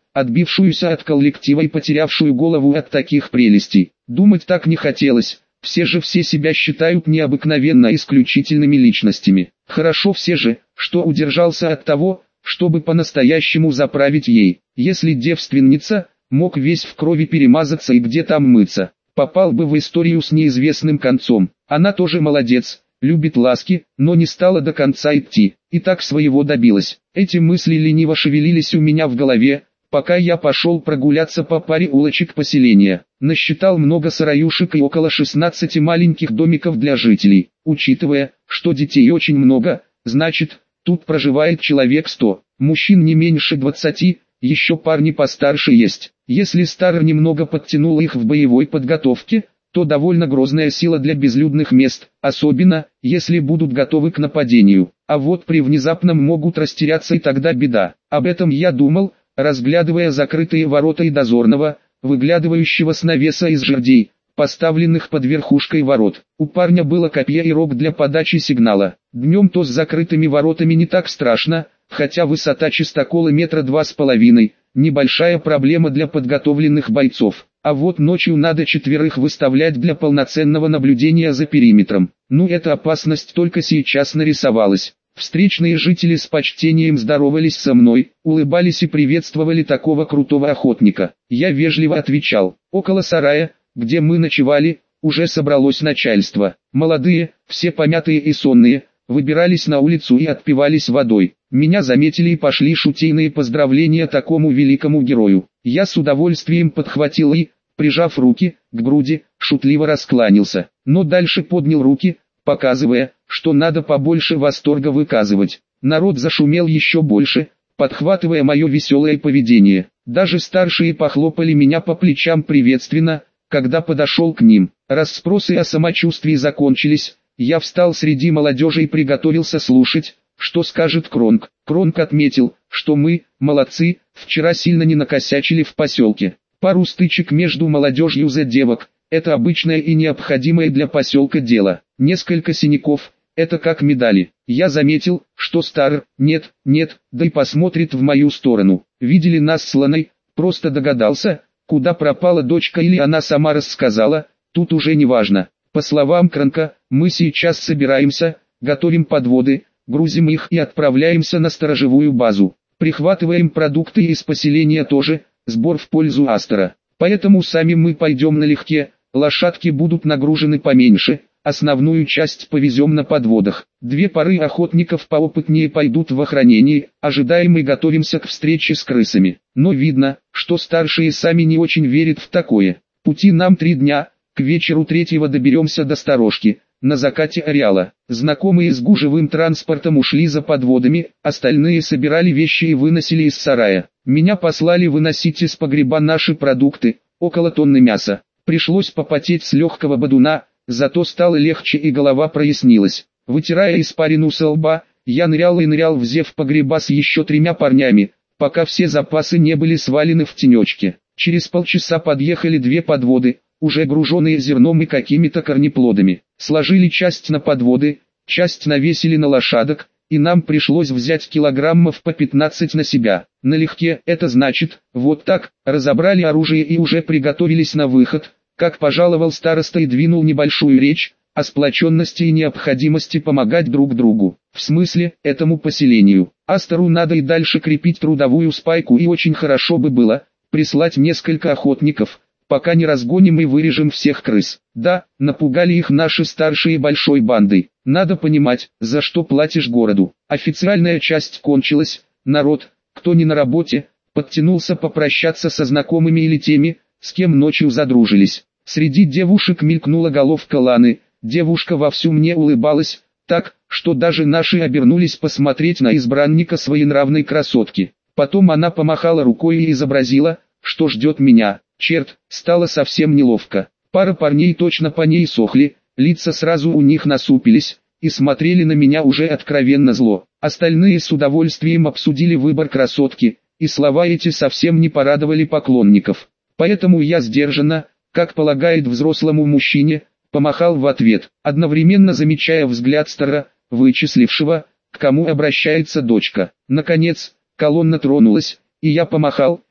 отбившуюся от коллектива и потерявшую голову от таких прелестей. Думать так не хотелось, все же все себя считают необыкновенно исключительными личностями. Хорошо все же, что удержался от того, чтобы по-настоящему заправить ей. Если девственница, мог весь в крови перемазаться и где там мыться, попал бы в историю с неизвестным концом. Она тоже молодец, любит ласки, но не стала до конца идти, и так своего добилась. Эти мысли лениво шевелились у меня в голове, пока я пошел прогуляться по паре улочек поселения. Насчитал много сараюшек и около шестнадцати маленьких домиков для жителей. Учитывая, что детей очень много, значит, тут проживает человек сто. Мужчин не меньше двадцати, еще парни постарше есть. Если Стар немного подтянул их в боевой подготовке, то довольно грозная сила для безлюдных мест, особенно, если будут готовы к нападению. А вот при внезапном могут растеряться, и тогда беда. Об этом я думал, разглядывая закрытые ворота и дозорного, выглядывающего с навеса из жердей, поставленных под верхушкой ворот. У парня было копье и рог для подачи сигнала. Днем то с закрытыми воротами не так страшно, хотя высота чистокола метра два с половиной, небольшая проблема для подготовленных бойцов. А вот ночью надо четверых выставлять для полноценного наблюдения за периметром. Ну, эта опасность только сейчас нарисовалась. Встречные жители с почтением здоровались со мной, улыбались и приветствовали такого крутого охотника. Я вежливо отвечал. Около сарая, где мы ночевали, уже собралось начальство. Молодые, все помятые и сонные, выбирались на улицу и отпивались водой. Меня заметили и пошли шутейные поздравления такому великому герою. Я с удовольствием подхватил и, прижав руки к груди, шутливо раскланялся. Но дальше поднял руки, показывая, что надо побольше восторга выказывать. Народ зашумел еще больше, подхватывая мое веселое поведение. Даже старшие похлопали меня по плечам приветственно, когда подошел к ним. Расспросы о самочувствии закончились, я встал среди молодежи и приготовился слушать, что скажет Кронк. Кронк отметил, что мы, молодцы, вчера сильно не накосячили в поселке. Пару стычек между молодежью за девок, это обычное и необходимое для поселка дело. Несколько синяков, это как медали. Я заметил, что Стар, нет, нет, да и посмотрит в мою сторону. Видели нас с Ланой, просто догадался, куда пропала дочка или она сама рассказала, тут уже не важно. По словам Кронка, мы сейчас собираемся, готовим подводы, грузим их и отправляемся на сторожевую базу. Прихватываем продукты из поселения тоже, сбор в пользу Астера. Поэтому сами мы пойдем налегке, лошадки будут нагружены поменьше, основную часть повезем на подводах. Две пары охотников поопытнее пойдут в охранении, ожидаем и готовимся к встрече с крысами. Но видно, что старшие сами не очень верят в такое. Пути нам три дня, к вечеру третьего доберемся до сторожки, на закате ареала. Знакомые с гужевым транспортом ушли за подводами, остальные собирали вещи и выносили из сарая. Меня послали выносить из погреба наши продукты, около тонны мяса. Пришлось попотеть с легкого бодуна, зато стало легче и голова прояснилась. Вытирая испарину со лба, я нырял и нырял в зев погреба с еще тремя парнями, пока все запасы не были свалены в тенечке. Через полчаса подъехали две подводы, уже груженные зерном и какими-то корнеплодами. Сложили часть на подводы, часть навесили на лошадок, и нам пришлось взять килограммов по пятнадцать на себя. Налегке, это значит, вот так, разобрали оружие и уже приготовились на выход, как пожаловал староста и двинул небольшую речь о сплоченности и необходимости помогать друг другу. В смысле, этому поселению. Астеру надо и дальше крепить трудовую спайку, и очень хорошо бы было прислать несколько охотников, пока не разгоним и вырежем всех крыс. Да, напугали их наши старшие большой бандой. Надо понимать, за что платишь городу. Официальная часть кончилась, народ, кто не на работе, подтянулся попрощаться со знакомыми или теми, с кем ночью задружились. Среди девушек мелькнула головка Ланы, девушка вовсю мне улыбалась, так, что даже наши обернулись посмотреть на избранника своенравной красотки. Потом она помахала рукой и изобразила, что ждет меня. Черт, стало совсем неловко. Пара парней точно по ней сохли, лица сразу у них насупились, и смотрели на меня уже откровенно зло. Остальные с удовольствием обсудили выбор красотки, и слова эти совсем не порадовали поклонников. Поэтому я сдержанно, как полагает взрослому мужчине, помахал в ответ, одновременно замечая взгляд Стара, вычислившего, к кому обращается дочка. Наконец, колонна тронулась, и я помахал,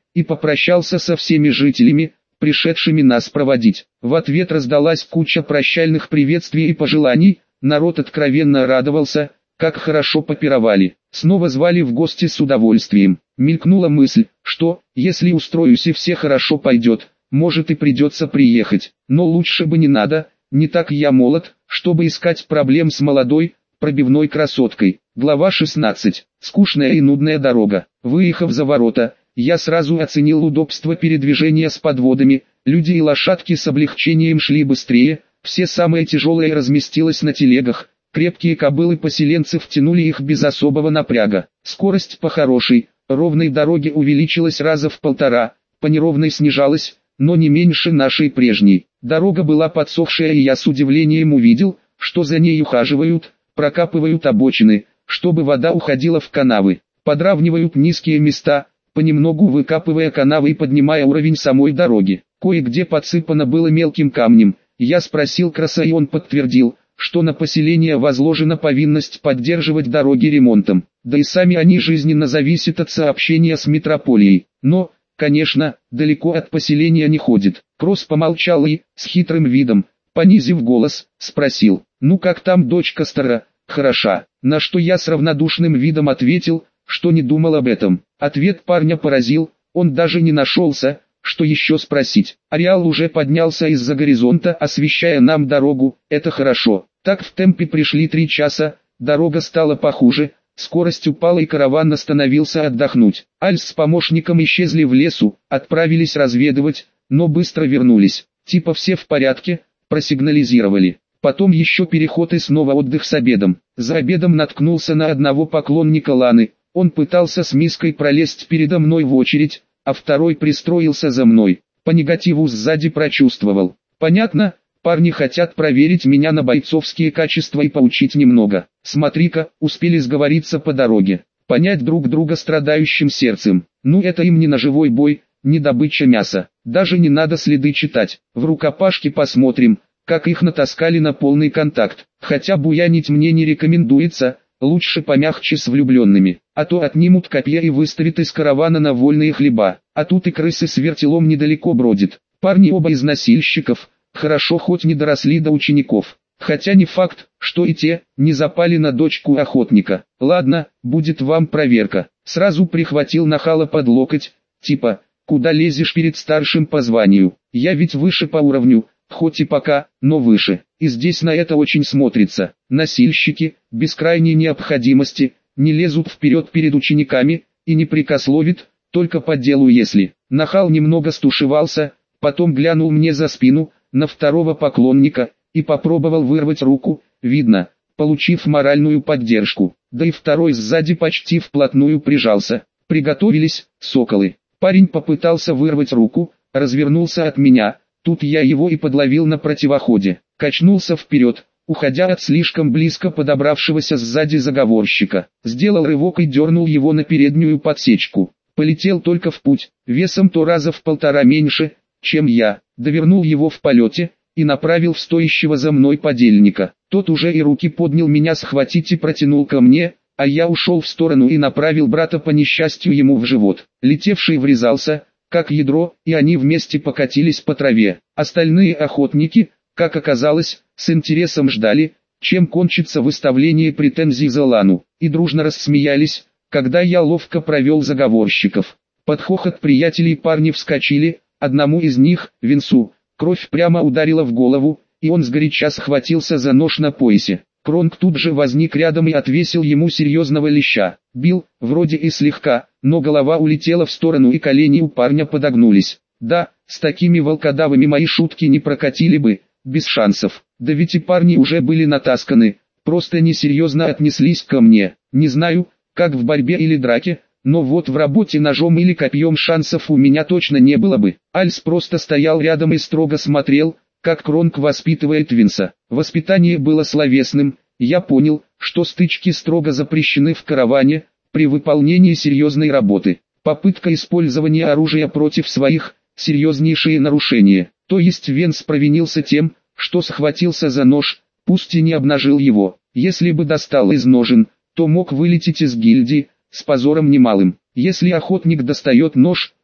и попрощался со всеми жителями, пришедшими нас проводить. В ответ раздалась куча прощальных приветствий и пожеланий, народ откровенно радовался, как хорошо попировали. Снова звали в гости с удовольствием. Мелькнула мысль, что, если устроюсь и все хорошо пойдет, может и придется приехать. Но лучше бы не надо, не так я молод, чтобы искать проблем с молодой, пробивной красоткой. Глава шестнадцать. Скучная и нудная дорога. Выехав за ворота, я сразу оценил удобство передвижения с подводами. Люди и лошадки с облегчением шли быстрее, все самое тяжелое разместилось на телегах. Крепкие кобылы поселенцев тянули их без особого напряга. Скорость по хорошей, ровной дороге увеличилась раза в полтора, по неровной снижалась, но не меньше нашей прежней. Дорога была подсохшая, и я с удивлением увидел, что за ней ухаживают, прокапывают обочины, чтобы вода уходила в канавы, подравнивают низкие места, понемногу выкапывая канавы и поднимая уровень самой дороги. Кое-где подсыпано было мелким камнем. Я спросил Краса, и он подтвердил, что на поселение возложена повинность поддерживать дороги ремонтом, да и сами они жизненно зависят от сообщения с метрополией. Но, конечно, далеко от поселения не ходит. Кросс помолчал и, с хитрым видом, понизив голос, спросил: «Ну как там дочка стара, хороша?» На что я с равнодушным видом ответил, что не думал об этом. Ответ парня поразил, он даже не нашелся, что еще спросить. Ареал уже поднялся из-за горизонта, освещая нам дорогу, это хорошо. Так в темпе пришли три часа, дорога стала похуже, скорость упала и караван остановился отдохнуть. Альс с помощником исчезли в лесу, отправились разведывать, но быстро вернулись. Типа все в порядке, просигнализировали. Потом еще переход и снова отдых с обедом. За обедом наткнулся на одного поклонника Ланы, он пытался с миской пролезть передо мной в очередь, а второй пристроился за мной. По негативу сзади прочувствовал. Понятно, парни хотят проверить меня на бойцовские качества и поучить немного. Смотри-ка, успели сговориться по дороге, понять друг друга страдающим сердцем. Ну это им не на живой бой, не добыча мяса. Даже не надо следы читать, в рукопашке посмотрим, как их натаскали на полный контакт. Хотя буянить мне не рекомендуется, лучше помягче с влюбленными, а то отнимут копья и выставят из каравана на вольные хлеба. А тут и крысы с вертелом недалеко бродит. Парни оба из носильщиков, хорошо хоть не доросли до учеников. Хотя не факт, что и те не запали на дочку охотника. Ладно, будет вам проверка. Сразу прихватил нахала под локоть, типа, куда лезешь перед старшим по званию? Я ведь выше по уровню, хоть и пока, но выше. И здесь на это очень смотрится. Носильщики, без крайней необходимости, не лезут вперед перед учениками, и не прикословит, только по делу если. Нахал немного стушевался, потом глянул мне за спину, на второго поклонника, и попробовал вырвать руку, видно, получив моральную поддержку. Да и второй сзади почти вплотную прижался. Приготовились, соколы. Парень попытался вырвать руку, развернулся от меня, тут я его и подловил на противоходе. Качнулся вперед, уходя от слишком близко подобравшегося сзади заговорщика. Сделал рывок и дернул его на переднюю подсечку. Полетел только в путь, весом то раза в полтора меньше, чем я. Довернул его в полете и направил в стоящего за мной подельника. Тот уже и руки поднял меня схватить и протянул ко мне, а я ушел в сторону и направил брата по несчастью ему в живот. Летевший врезался, как ядро, и они вместе покатились по траве. Остальные охотники, как оказалось, с интересом ждали, чем кончится выставление претензий за Лану, и дружно рассмеялись, когда я ловко провел заговорщиков. Под хохот приятелей парни вскочили, одному из них, Винсу, кровь прямо ударила в голову, и он сгоряча схватился за нож на поясе. Кронк тут же возник рядом и отвесил ему серьезного леща. Бил, вроде и слегка, но голова улетела в сторону и колени у парня подогнулись. Да, с такими волкодавами мои шутки не прокатили бы, без шансов. Да ведь и парни уже были натасканы, просто несерьезно отнеслись ко мне. Не знаю, как в борьбе или драке, но вот в работе ножом или копьем шансов у меня точно не было бы. Альс просто стоял рядом и строго смотрел, как Кронк воспитывает Винса. Воспитание было словесным, я понял, что стычки строго запрещены в караване, при выполнении серьезной работы. Попытка использования оружия против своих – серьезнейшие нарушения. То есть Венс провинился тем, что схватился за нож, пусть и не обнажил его. Если бы достал из ножен, то мог вылететь из гильдии, с позором немалым. Если охотник достает нож,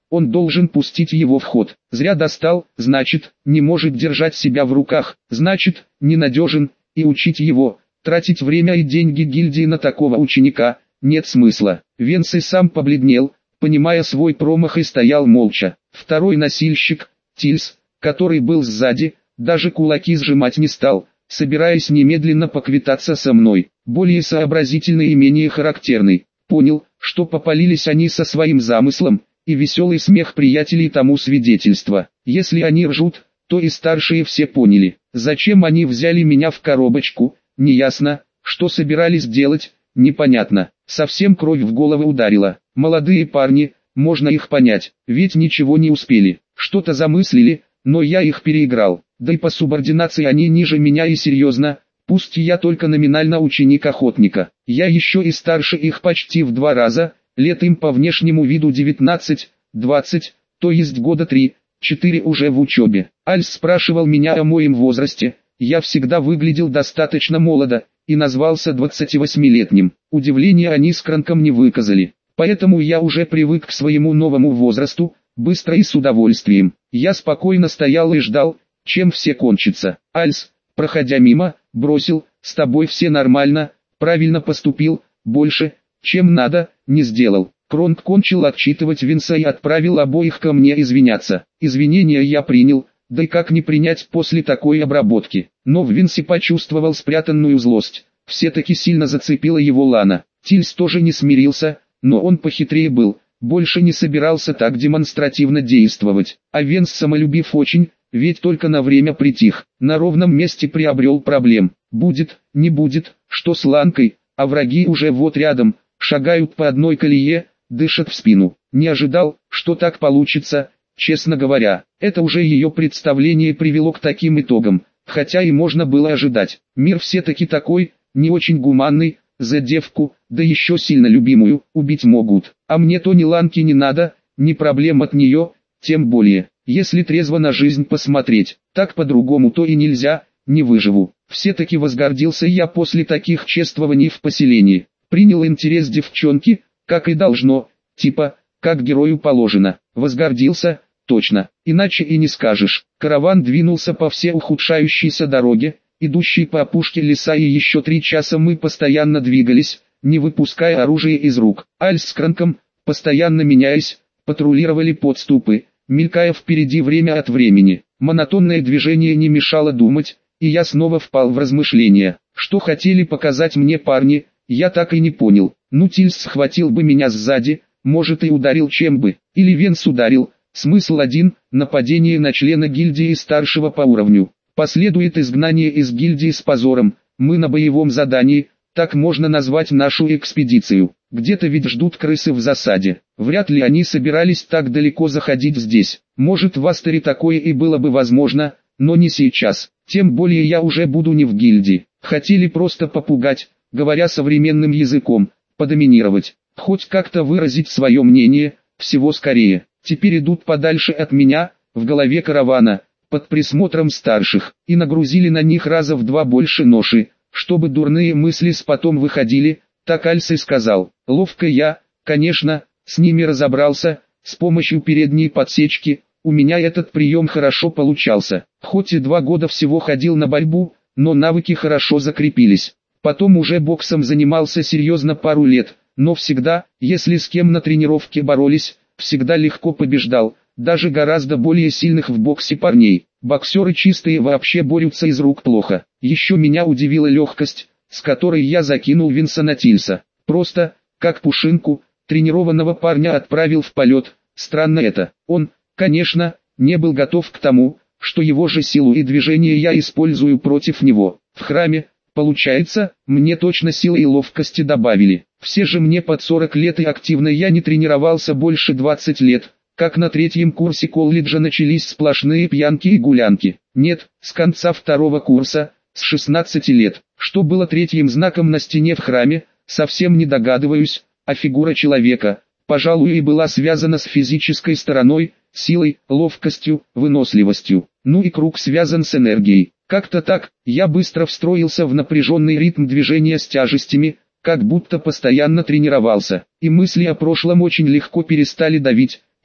он должен пустить его в ход. Зря достал, значит, не может держать себя в руках, значит, ненадежен, и учить его, тратить время и деньги гильдии на такого ученика, нет смысла. Венс и сам побледнел, понимая свой промах, и стоял молча. Второй носильщик, Тильс, который был сзади, даже кулаки сжимать не стал, собираясь немедленно поквитаться со мной. Более сообразительный и менее характерный. Понял, что попалились они со своим замыслом, и веселый смех приятелей тому свидетельство. Если они ржут, то и старшие все поняли. Зачем они взяли меня в коробочку, неясно, что собирались делать, непонятно. Совсем кровь в голову ударила. Молодые парни, можно их понять, ведь ничего не успели. Что-то замыслили, но я их переиграл. Да и по субординации они ниже меня, и серьезно, пусть я только номинально ученик охотника. Я еще и старше их почти в два раза, лет им по внешнему виду девятнадцать, двадцать, то есть года три-четыре уже в учебе. Альс спрашивал меня о моем возрасте, я всегда выглядел достаточно молодо, и назвался двадцативосьмилетним. Удивления они с Кранком не выказали, поэтому я уже привык к своему новому возрасту, быстро и с удовольствием. Я спокойно стоял и ждал, чем все кончится. Альс, проходя мимо, бросил: «С тобой все нормально, правильно поступил, больше, чем надо, не сделал». Кронк кончил отчитывать Винса и отправил обоих ко мне извиняться. Извинения я принял, да и как не принять после такой обработки. Но в Винсе почувствовал спрятанную злость, все-таки сильно зацепила его Лана. Тильс тоже не смирился, но он похитрее был, больше не собирался так демонстративно действовать. А Венс самолюбив очень, ведь только на время притих, на ровном месте приобрел проблем. Будет, не будет, что с Ланкой, а враги уже вот рядом, шагают по одной колее, дышат в спину. Не ожидал, что так получится, честно говоря. Это уже ее представление привело к таким итогам, хотя и можно было ожидать. Мир все-таки такой, не очень гуманный, за девку, да еще сильно любимую, убить могут. А мне то ни Ланки не надо, ни проблем от нее, тем более. Если трезво на жизнь посмотреть, так по-другому то и нельзя, не выживу. Все-таки возгордился я после таких чествований в поселении. Принял интерес девчонки, как и должно, типа, как герою положено. Возгордился, точно, иначе и не скажешь. Караван двинулся по все ухудшающейся дороге, идущей по опушке леса, и еще три часа мы постоянно двигались, не выпуская оружие из рук. Альс с Кранком, постоянно меняясь, патрулировали подступы, мелькая впереди время от времени. Монотонное движение не мешало думать, и я снова впал в размышления. Что хотели показать мне парни, я так и не понял. Ну, Тильс схватил бы меня сзади, может и ударил чем бы, или Венс ударил. Смысл один: нападение на члена гильдии старшего по уровню. Последует изгнание из гильдии с позором. Мы на боевом задании, так можно назвать нашу экспедицию. Где-то ведь ждут крысы в засаде. Вряд ли они собирались так далеко заходить здесь. Может, в Астере такое и было бы возможно, но не сейчас. Тем более я уже буду не в гильдии. Хотели просто попугать, говоря современным языком, подоминировать. Хоть как-то выразить свое мнение, всего скорее. Теперь идут подальше от меня, в голове каравана, под присмотром старших, и нагрузили на них раза в два больше ноши, чтобы дурные мысли с потом выходили. Так Альс и сказал. Ловко я, конечно, с ними разобрался, с помощью передней подсечки. У меня этот прием хорошо получался. Хоть и два года всего ходил на борьбу, но навыки хорошо закрепились. Потом уже боксом занимался серьезно пару лет, но всегда, если с кем на тренировке боролись, всегда легко побеждал, даже гораздо более сильных в боксе парней. Боксеры чистые вообще борются из рук плохо. Еще меня удивила легкость, с которой я закинул Винса на Тильса. Просто, как пушинку, тренированного парня отправил в полет. Странно это. Он, конечно, не был готов к тому, что его же силу и движение я использую против него. В храме, получается, мне точно силы и ловкости добавили. Все же мне под сорок лет, и активно я не тренировался больше двадцати лет. Как на третьем курсе колледжа начались сплошные пьянки и гулянки. Нет, с конца второго курса, с шестнадцати лет. Что было третьим знаком на стене в храме, совсем не догадываюсь, а фигура человека, пожалуй, и была связана с физической стороной, силой, ловкостью, выносливостью. Ну и круг связан с энергией. Как-то так, я быстро встроился в напряженный ритм движения с тяжестями, как будто постоянно тренировался. И мысли о прошлом очень легко перестали давить.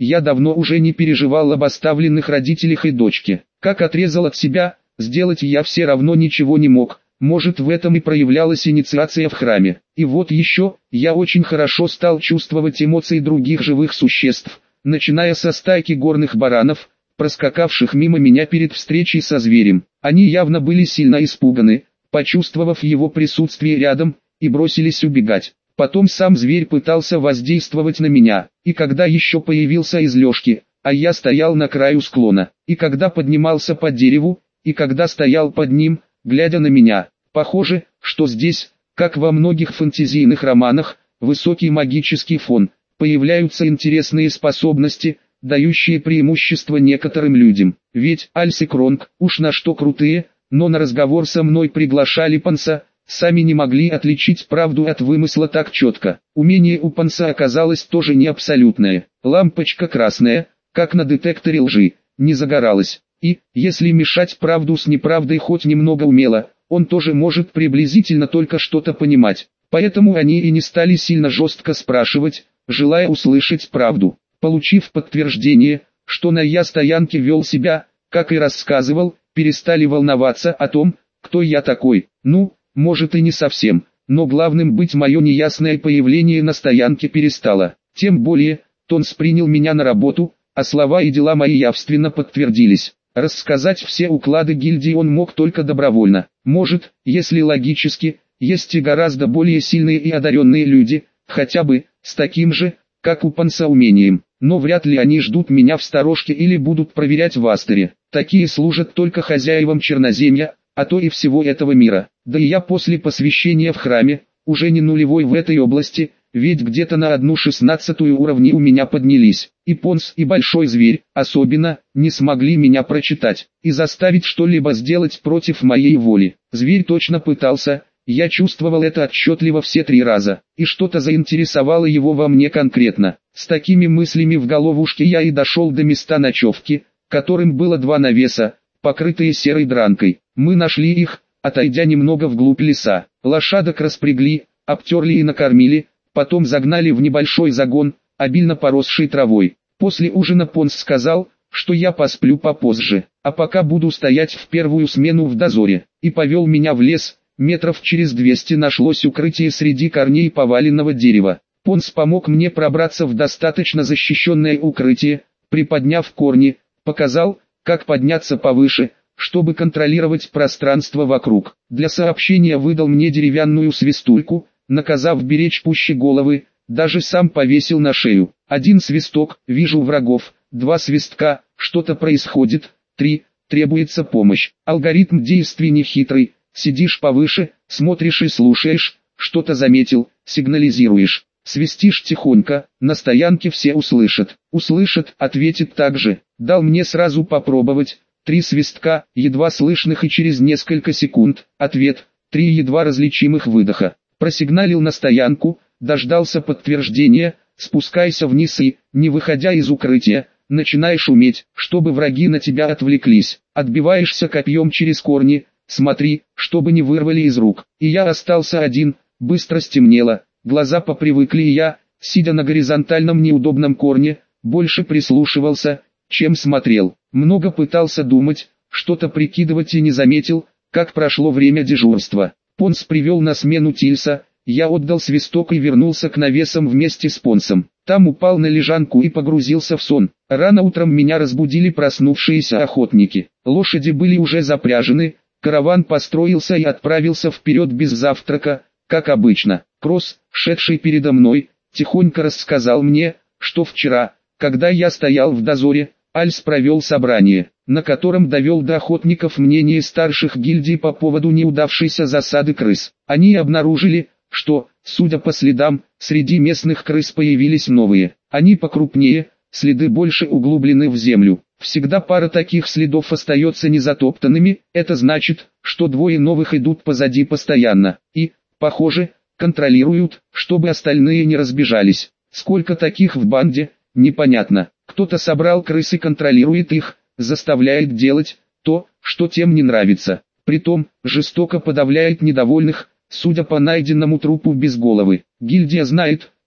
я давно уже не переживал об оставленных родителях и дочке. Как отрезал от себя, сделать я все равно ничего не мог. Может, в этом и проявлялась инициация в храме. И вот еще, я очень хорошо стал чувствовать эмоции других живых существ, начиная со стайки горных баранов, проскакавших мимо меня перед встречей со зверем. Они явно были сильно испуганы, почувствовав его присутствие рядом, и бросились убегать. Потом сам зверь пытался воздействовать на меня, и когда еще появился из лёжки, а я стоял на краю склона, и когда поднимался по дереву, и когда стоял под ним, глядя на меня. Похоже, что здесь, как во многих фэнтезийных романах, высокий магический фон, появляются интересные способности, дающие преимущество некоторым людям. Ведь Альс и Кронг, уж на что крутые, но на разговор со мной приглашали Панса, сами не могли отличить правду от вымысла так четко. Умение у Панса оказалось тоже не абсолютное. Лампочка красная, как на детекторе лжи, не загоралась. И, если мешать правду с неправдой хоть немного умело, он тоже может приблизительно только что-то понимать. Поэтому они и не стали сильно жестко спрашивать, желая услышать правду. Получив подтверждение, что на я стоянке вел себя, как и рассказывал, перестали волноваться о том, кто я такой. Ну, может и не совсем, но главным быть мое неясное появление на стоянке перестало. Тем более, Тонс принял меня на работу, а слова и дела мои явственно подтвердились. Рассказать все уклады гильдии он мог только добровольно. Может, если логически, есть и гораздо более сильные и одаренные люди, хотя бы, с таким же, как у Панса умением. Но вряд ли они ждут меня в сторожке или будут проверять в Астере. Такие служат только хозяевам Черноземья, а то и всего этого мира. Да и я после посвящения в храме, уже не нулевой в этой области, ведь где-то на одну шестнадцатую уровни у меня поднялись. И Понс, и Большой Зверь, особенно, не смогли меня прочитать и заставить что-либо сделать против моей воли. Зверь точно пытался, я чувствовал это отчетливо все три раза, и что-то заинтересовало его во мне конкретно. С такими мыслями в головушке я и дошел до места ночевки, которым было два навеса, покрытые серой дранкой. Мы нашли их, отойдя немного вглубь леса. Лошадок распрягли, обтерли и накормили, потом загнали в небольшой загон, обильно поросший травой. После ужина Понс сказал, что я посплю попозже, а пока буду стоять в первую смену в дозоре, и повел меня в лес. Метров через двести нашлось укрытие среди корней поваленного дерева. Понс помог мне пробраться в достаточно защищенное укрытие, приподняв корни, показал, как подняться повыше, чтобы контролировать пространство вокруг. Для сообщения выдал мне деревянную свистульку, наказав беречь пуще головы, даже сам повесил на шею. Один свисток, вижу врагов, два свистка, что-то происходит, три, требуется помощь. Алгоритм действий нехитрый, сидишь повыше, смотришь и слушаешь, что-то заметил, сигнализируешь. Свистишь тихонько, на стоянке все услышат. Услышат, ответит так же. Дал мне сразу попробовать. Три свистка, едва слышных и через несколько секунд. Ответ, три едва различимых выдоха. Просигналил на стоянку, дождался подтверждения, спускайся вниз и, не выходя из укрытия, начинаешь уметь, чтобы враги на тебя отвлеклись. Отбиваешься копьем через корни, смотри, чтобы не вырвали из рук. И я остался один, быстро стемнело. Глаза попривыкли, и я, сидя на горизонтальном неудобном корне, больше прислушивался, чем смотрел. Много пытался думать, что-то прикидывать и не заметил, как прошло время дежурства. Понс привел на смену Тильса, я отдал свисток и вернулся к навесам вместе с Понсом. Там упал на лежанку и погрузился в сон. Рано утром меня разбудили проснувшиеся охотники. Лошади были уже запряжены, караван построился и отправился вперед без завтрака, как обычно. Кросс, шедший передо мной, тихонько рассказал мне, что вчера, когда я стоял в дозоре, Альс провел собрание, на котором довел до охотников мнение старших гильдий по поводу неудавшейся засады крыс. Они обнаружили, что, судя по следам, среди местных крыс появились новые. Они покрупнее, следы больше углублены в землю. Всегда пара таких следов остается незатоптанными, это значит, что двое новых идут позади постоянно. И, похоже, контролируют, чтобы остальные не разбежались. Сколько таких в банде, непонятно. Кто-то собрал крыс и контролирует их, заставляет делать то, что тем не нравится. Притом, жестоко подавляет недовольных, судя по найденному трупу без головы. Гильдия знает,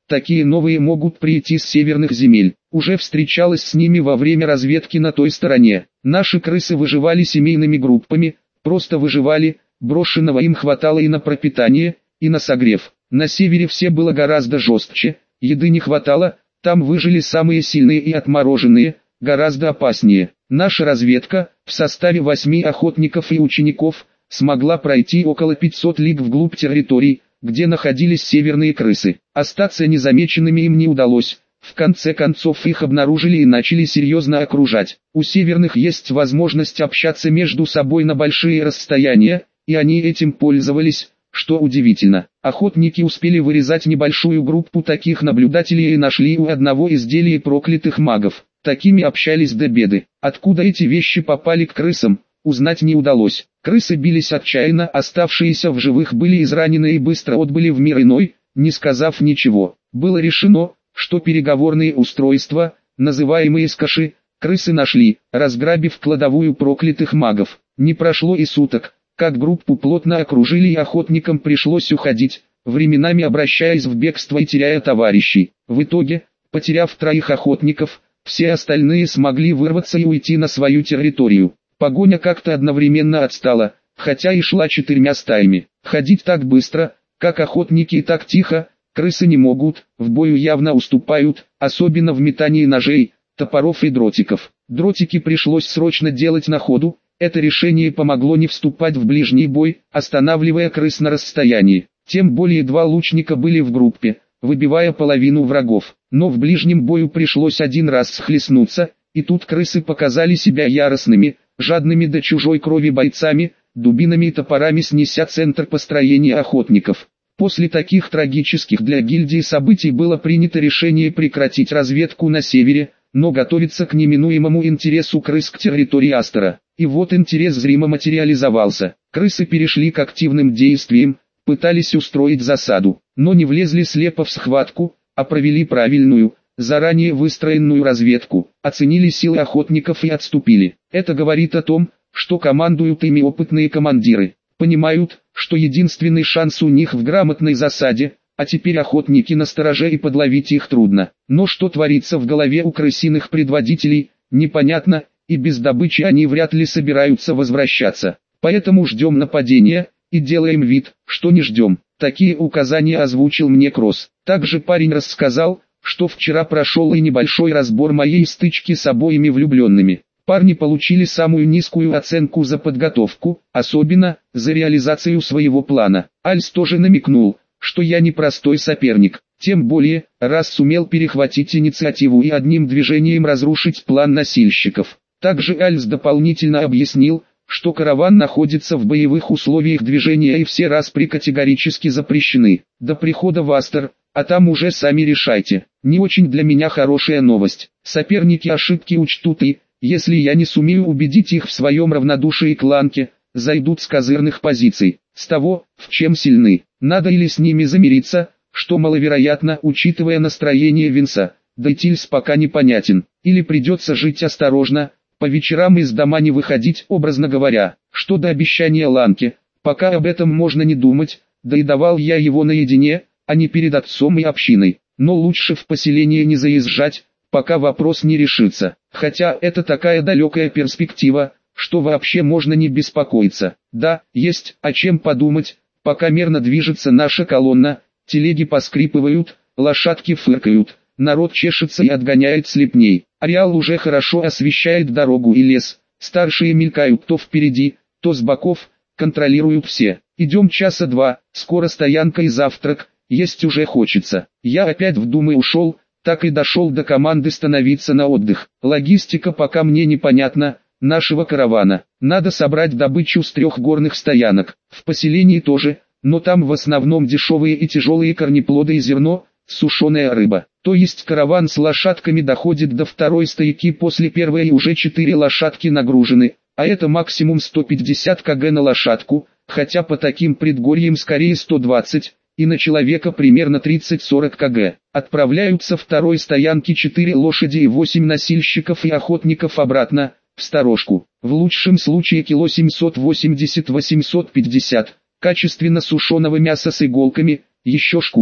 такие новые могут прийти с северных земель. Уже встречалась с ними во время разведки на той стороне. Наши крысы выживали семейными группами, просто выживали, брошенного им хватало и на пропитание, и на согрев. На севере все было гораздо жестче, еды не хватало, там выжили самые сильные и отмороженные, гораздо опаснее. Наша разведка, в составе восьми охотников и учеников, смогла пройти около пятисот лиг вглубь территорий, где находились северные крысы. Остаться незамеченными им не удалось. В конце концов их обнаружили и начали серьезно окружать. У северных есть возможность общаться между собой на большие расстояния, и они этим пользовались, что удивительно. Охотники успели вырезать небольшую группу таких наблюдателей и нашли у одного изделия проклятых магов. Такими общались до беды. Откуда эти вещи попали к крысам, узнать не удалось. Крысы бились отчаянно, оставшиеся в живых были изранены и быстро отбыли в мир иной, не сказав ничего. Было решено, что переговорные устройства, называемые скаши, крысы нашли, разграбив кладовую проклятых магов. Не прошло и суток, как группу плотно окружили и охотникам пришлось уходить, временами обращаясь в бегство и теряя товарищей. В итоге, потеряв троих охотников, все остальные смогли вырваться и уйти на свою территорию. Погоня как-то одновременно отстала, хотя и шла четырьмя стаями. Ходить так быстро, как охотники, и так тихо, крысы не могут, в бою явно уступают, особенно в метании ножей, топоров и дротиков. Дротики пришлось срочно делать на ходу, это решение помогло не вступать в ближний бой, останавливая крыс на расстоянии. Тем более два лучника были в группе, выбивая половину врагов. Но в ближнем бою пришлось один раз схлестнуться, и тут крысы показали себя яростными, жадными до чужой крови бойцами, дубинами и топорами снеся центр построения охотников. После таких трагических для гильдии событий было принято решение прекратить разведку на севере, но готовиться к неминуемому интересу крыс к территории Астера. И вот интерес зримо материализовался. Крысы перешли к активным действиям, пытались устроить засаду, но не влезли слепо в схватку, а провели правильную, заранее выстроенную разведку, оценили силы охотников и отступили. Это говорит о том, что командуют ими опытные командиры, понимают, что единственный шанс у них в грамотной засаде, а теперь охотники настороже и подловить их трудно. Но что творится в голове у крысиных предводителей, непонятно, и без добычи они вряд ли собираются возвращаться. Поэтому ждем нападения, и делаем вид, что не ждем. Такие указания озвучил мне Кросс. Также парень рассказал, что вчера прошел и небольшой разбор моей стычки с обоими влюбленными. Парни получили самую низкую оценку за подготовку, особенно за реализацию своего плана. Альс тоже намекнул, что я не простой соперник, тем более, раз сумел перехватить инициативу и одним движением разрушить план носильщиков. Также Альс дополнительно объяснил, что караван находится в боевых условиях движения и все распри категорически запрещены. До прихода в Астер, а там уже сами решайте. Не очень для меня хорошая новость. Соперники ошибки учтут и, если я не сумею убедить их в своем равнодушии к ланке, зайдут с козырных позиций, с того, в чем сильны. Надо или с ними замириться, что маловероятно, учитывая настроение Винса, да и Тильс пока непонятен, или придется жить осторожно, по вечерам из дома не выходить, образно говоря. Что до обещания Ланке, пока об этом можно не думать, да и давал я его наедине, а не перед отцом и общиной. Но лучше в поселение не заезжать, пока вопрос не решится. Хотя это такая далекая перспектива, что вообще можно не беспокоиться. Да, есть о чем подумать, пока мерно движется наша колонна, телеги поскрипывают, лошадки фыркают, народ чешется и отгоняет слепней. Ареал уже хорошо освещает дорогу и лес, старшие мелькают то впереди, то с боков, контролируют все. Идем часа два, скоро стоянка и завтрак, есть уже хочется. Я опять в думы ушел, так и дошел до команды становиться на отдых. Логистика пока мне непонятна, нашего каравана. Надо собрать добычу с трех горных стоянок. В поселении тоже, но там в основном дешевые и тяжелые корнеплоды и зерно, сушеная рыба. То есть караван с лошадками доходит до второй стойки после первой и уже четыре лошадки нагружены, а это максимум сто пятьдесят килограммов на лошадку, хотя по таким предгорьям скорее сто двадцать, и на человека примерно тридцать-сорок килограммов. Отправляются второй стоянки четыре лошади и восемь носильщиков и охотников обратно, в сторожку. В лучшем случае кило семьсот восемьдесят - восемьсот пятьдесят, качественно сушеного мяса с иголками, еще шкуры.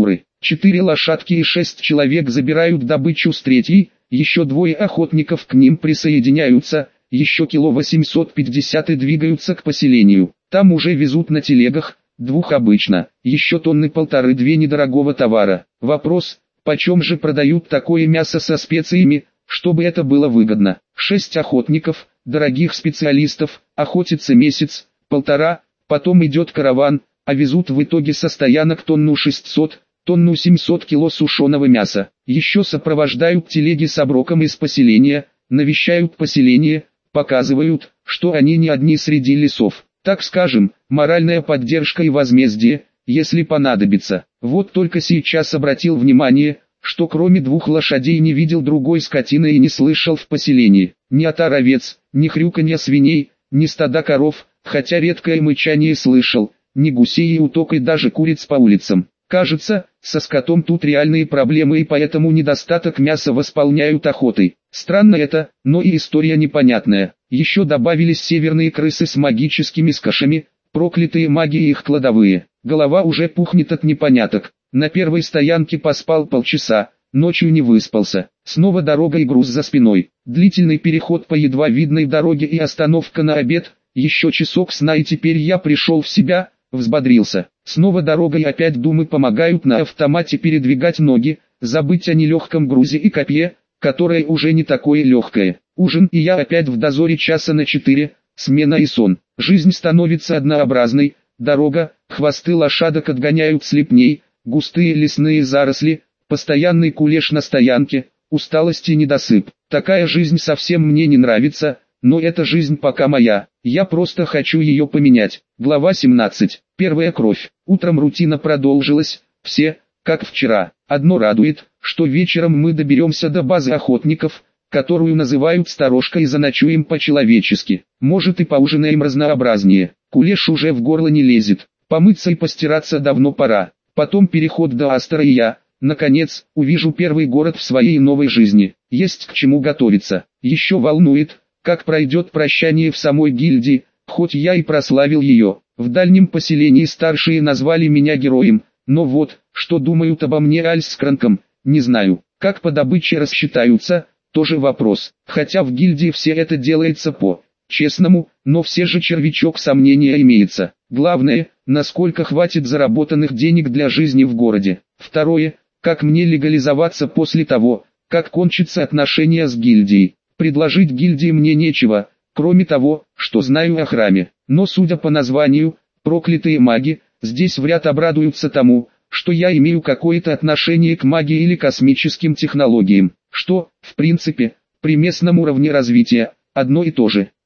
Четыре лошадки и шесть человек забирают добычу с третьей, еще двое охотников к ним присоединяются, еще кило восемьсот пятьдесят и двигаются к поселению. Там уже везут на телегах, двух обычно, еще тонны полторы-две недорогого товара. Вопрос, почем же продают такое мясо со специями, чтобы это было выгодно? Шесть охотников, дорогих специалистов, охотится месяц, полтора, потом идет караван, а везут в итоге со стоянок тонну шестьсот, тонну семьсот кило сушеного мяса. Еще сопровождают телеги с оброком из поселения, навещают поселение, показывают, что они не одни среди лесов. Так скажем, моральная поддержка и возмездие, если понадобится. Вот только сейчас обратил внимание, что кроме двух лошадей не видел другой скотины и не слышал в поселении. Ни отар овец, ни хрюканья свиней, ни стада коров, хотя редкое мычание слышал, ни гусей и уток и даже куриц по улицам. Кажется, со скотом тут реальные проблемы и поэтому недостаток мяса восполняют охотой. Странно это, но и история непонятная. Еще добавились северные крысы с магическими скашами, проклятые маги и их кладовые. Голова уже пухнет от непоняток. На первой стоянке поспал полчаса, ночью не выспался. Снова дорога и груз за спиной. Длительный переход по едва видной дороге и остановка на обед. Еще часок сна и теперь я пришел в себя, взбодрился. Снова дорога и опять думы помогают на автомате передвигать ноги, забыть о нелегком грузе и копье, которое уже не такое легкое. Ужин и я опять в дозоре часа на четыре, смена и сон. Жизнь становится однообразной, дорога, хвосты лошадок отгоняют слепней, густые лесные заросли, постоянный кулеш на стоянке, усталость и недосып. Такая жизнь совсем мне не нравится, но эта жизнь пока моя, я просто хочу ее поменять. Глава семнадцать. Первая кровь. Утром рутина продолжилась, все, как вчера. Одно радует, что вечером мы доберемся до базы охотников, которую называют сторожкой, и заночуем по-человечески. Может и поужинаем разнообразнее. Кулеш уже в горло не лезет. Помыться и постираться давно пора. Потом переход до Астера и я, наконец, увижу первый город в своей новой жизни. Есть к чему готовиться. Еще волнует, как пройдет прощание в самой гильдии, хоть я и прославил ее. В дальнем поселении старшие назвали меня героем, но вот, что думают обо мне Аль с Кранком, не знаю. Как по добыче рассчитаются, тоже вопрос. Хотя в гильдии все это делается по честному, но все же червячок сомнения имеется. Главное, насколько хватит заработанных денег для жизни в городе. Второе, как мне легализоваться после того, как кончатся отношения с гильдией. Предложить гильдии мне нечего, кроме того, что знаю о храме. Но судя по названию, проклятые маги, здесь вряд обрадуются тому, что я имею какое-то отношение к магии или космическим технологиям, что, в принципе, при местном уровне развития, одно и то же.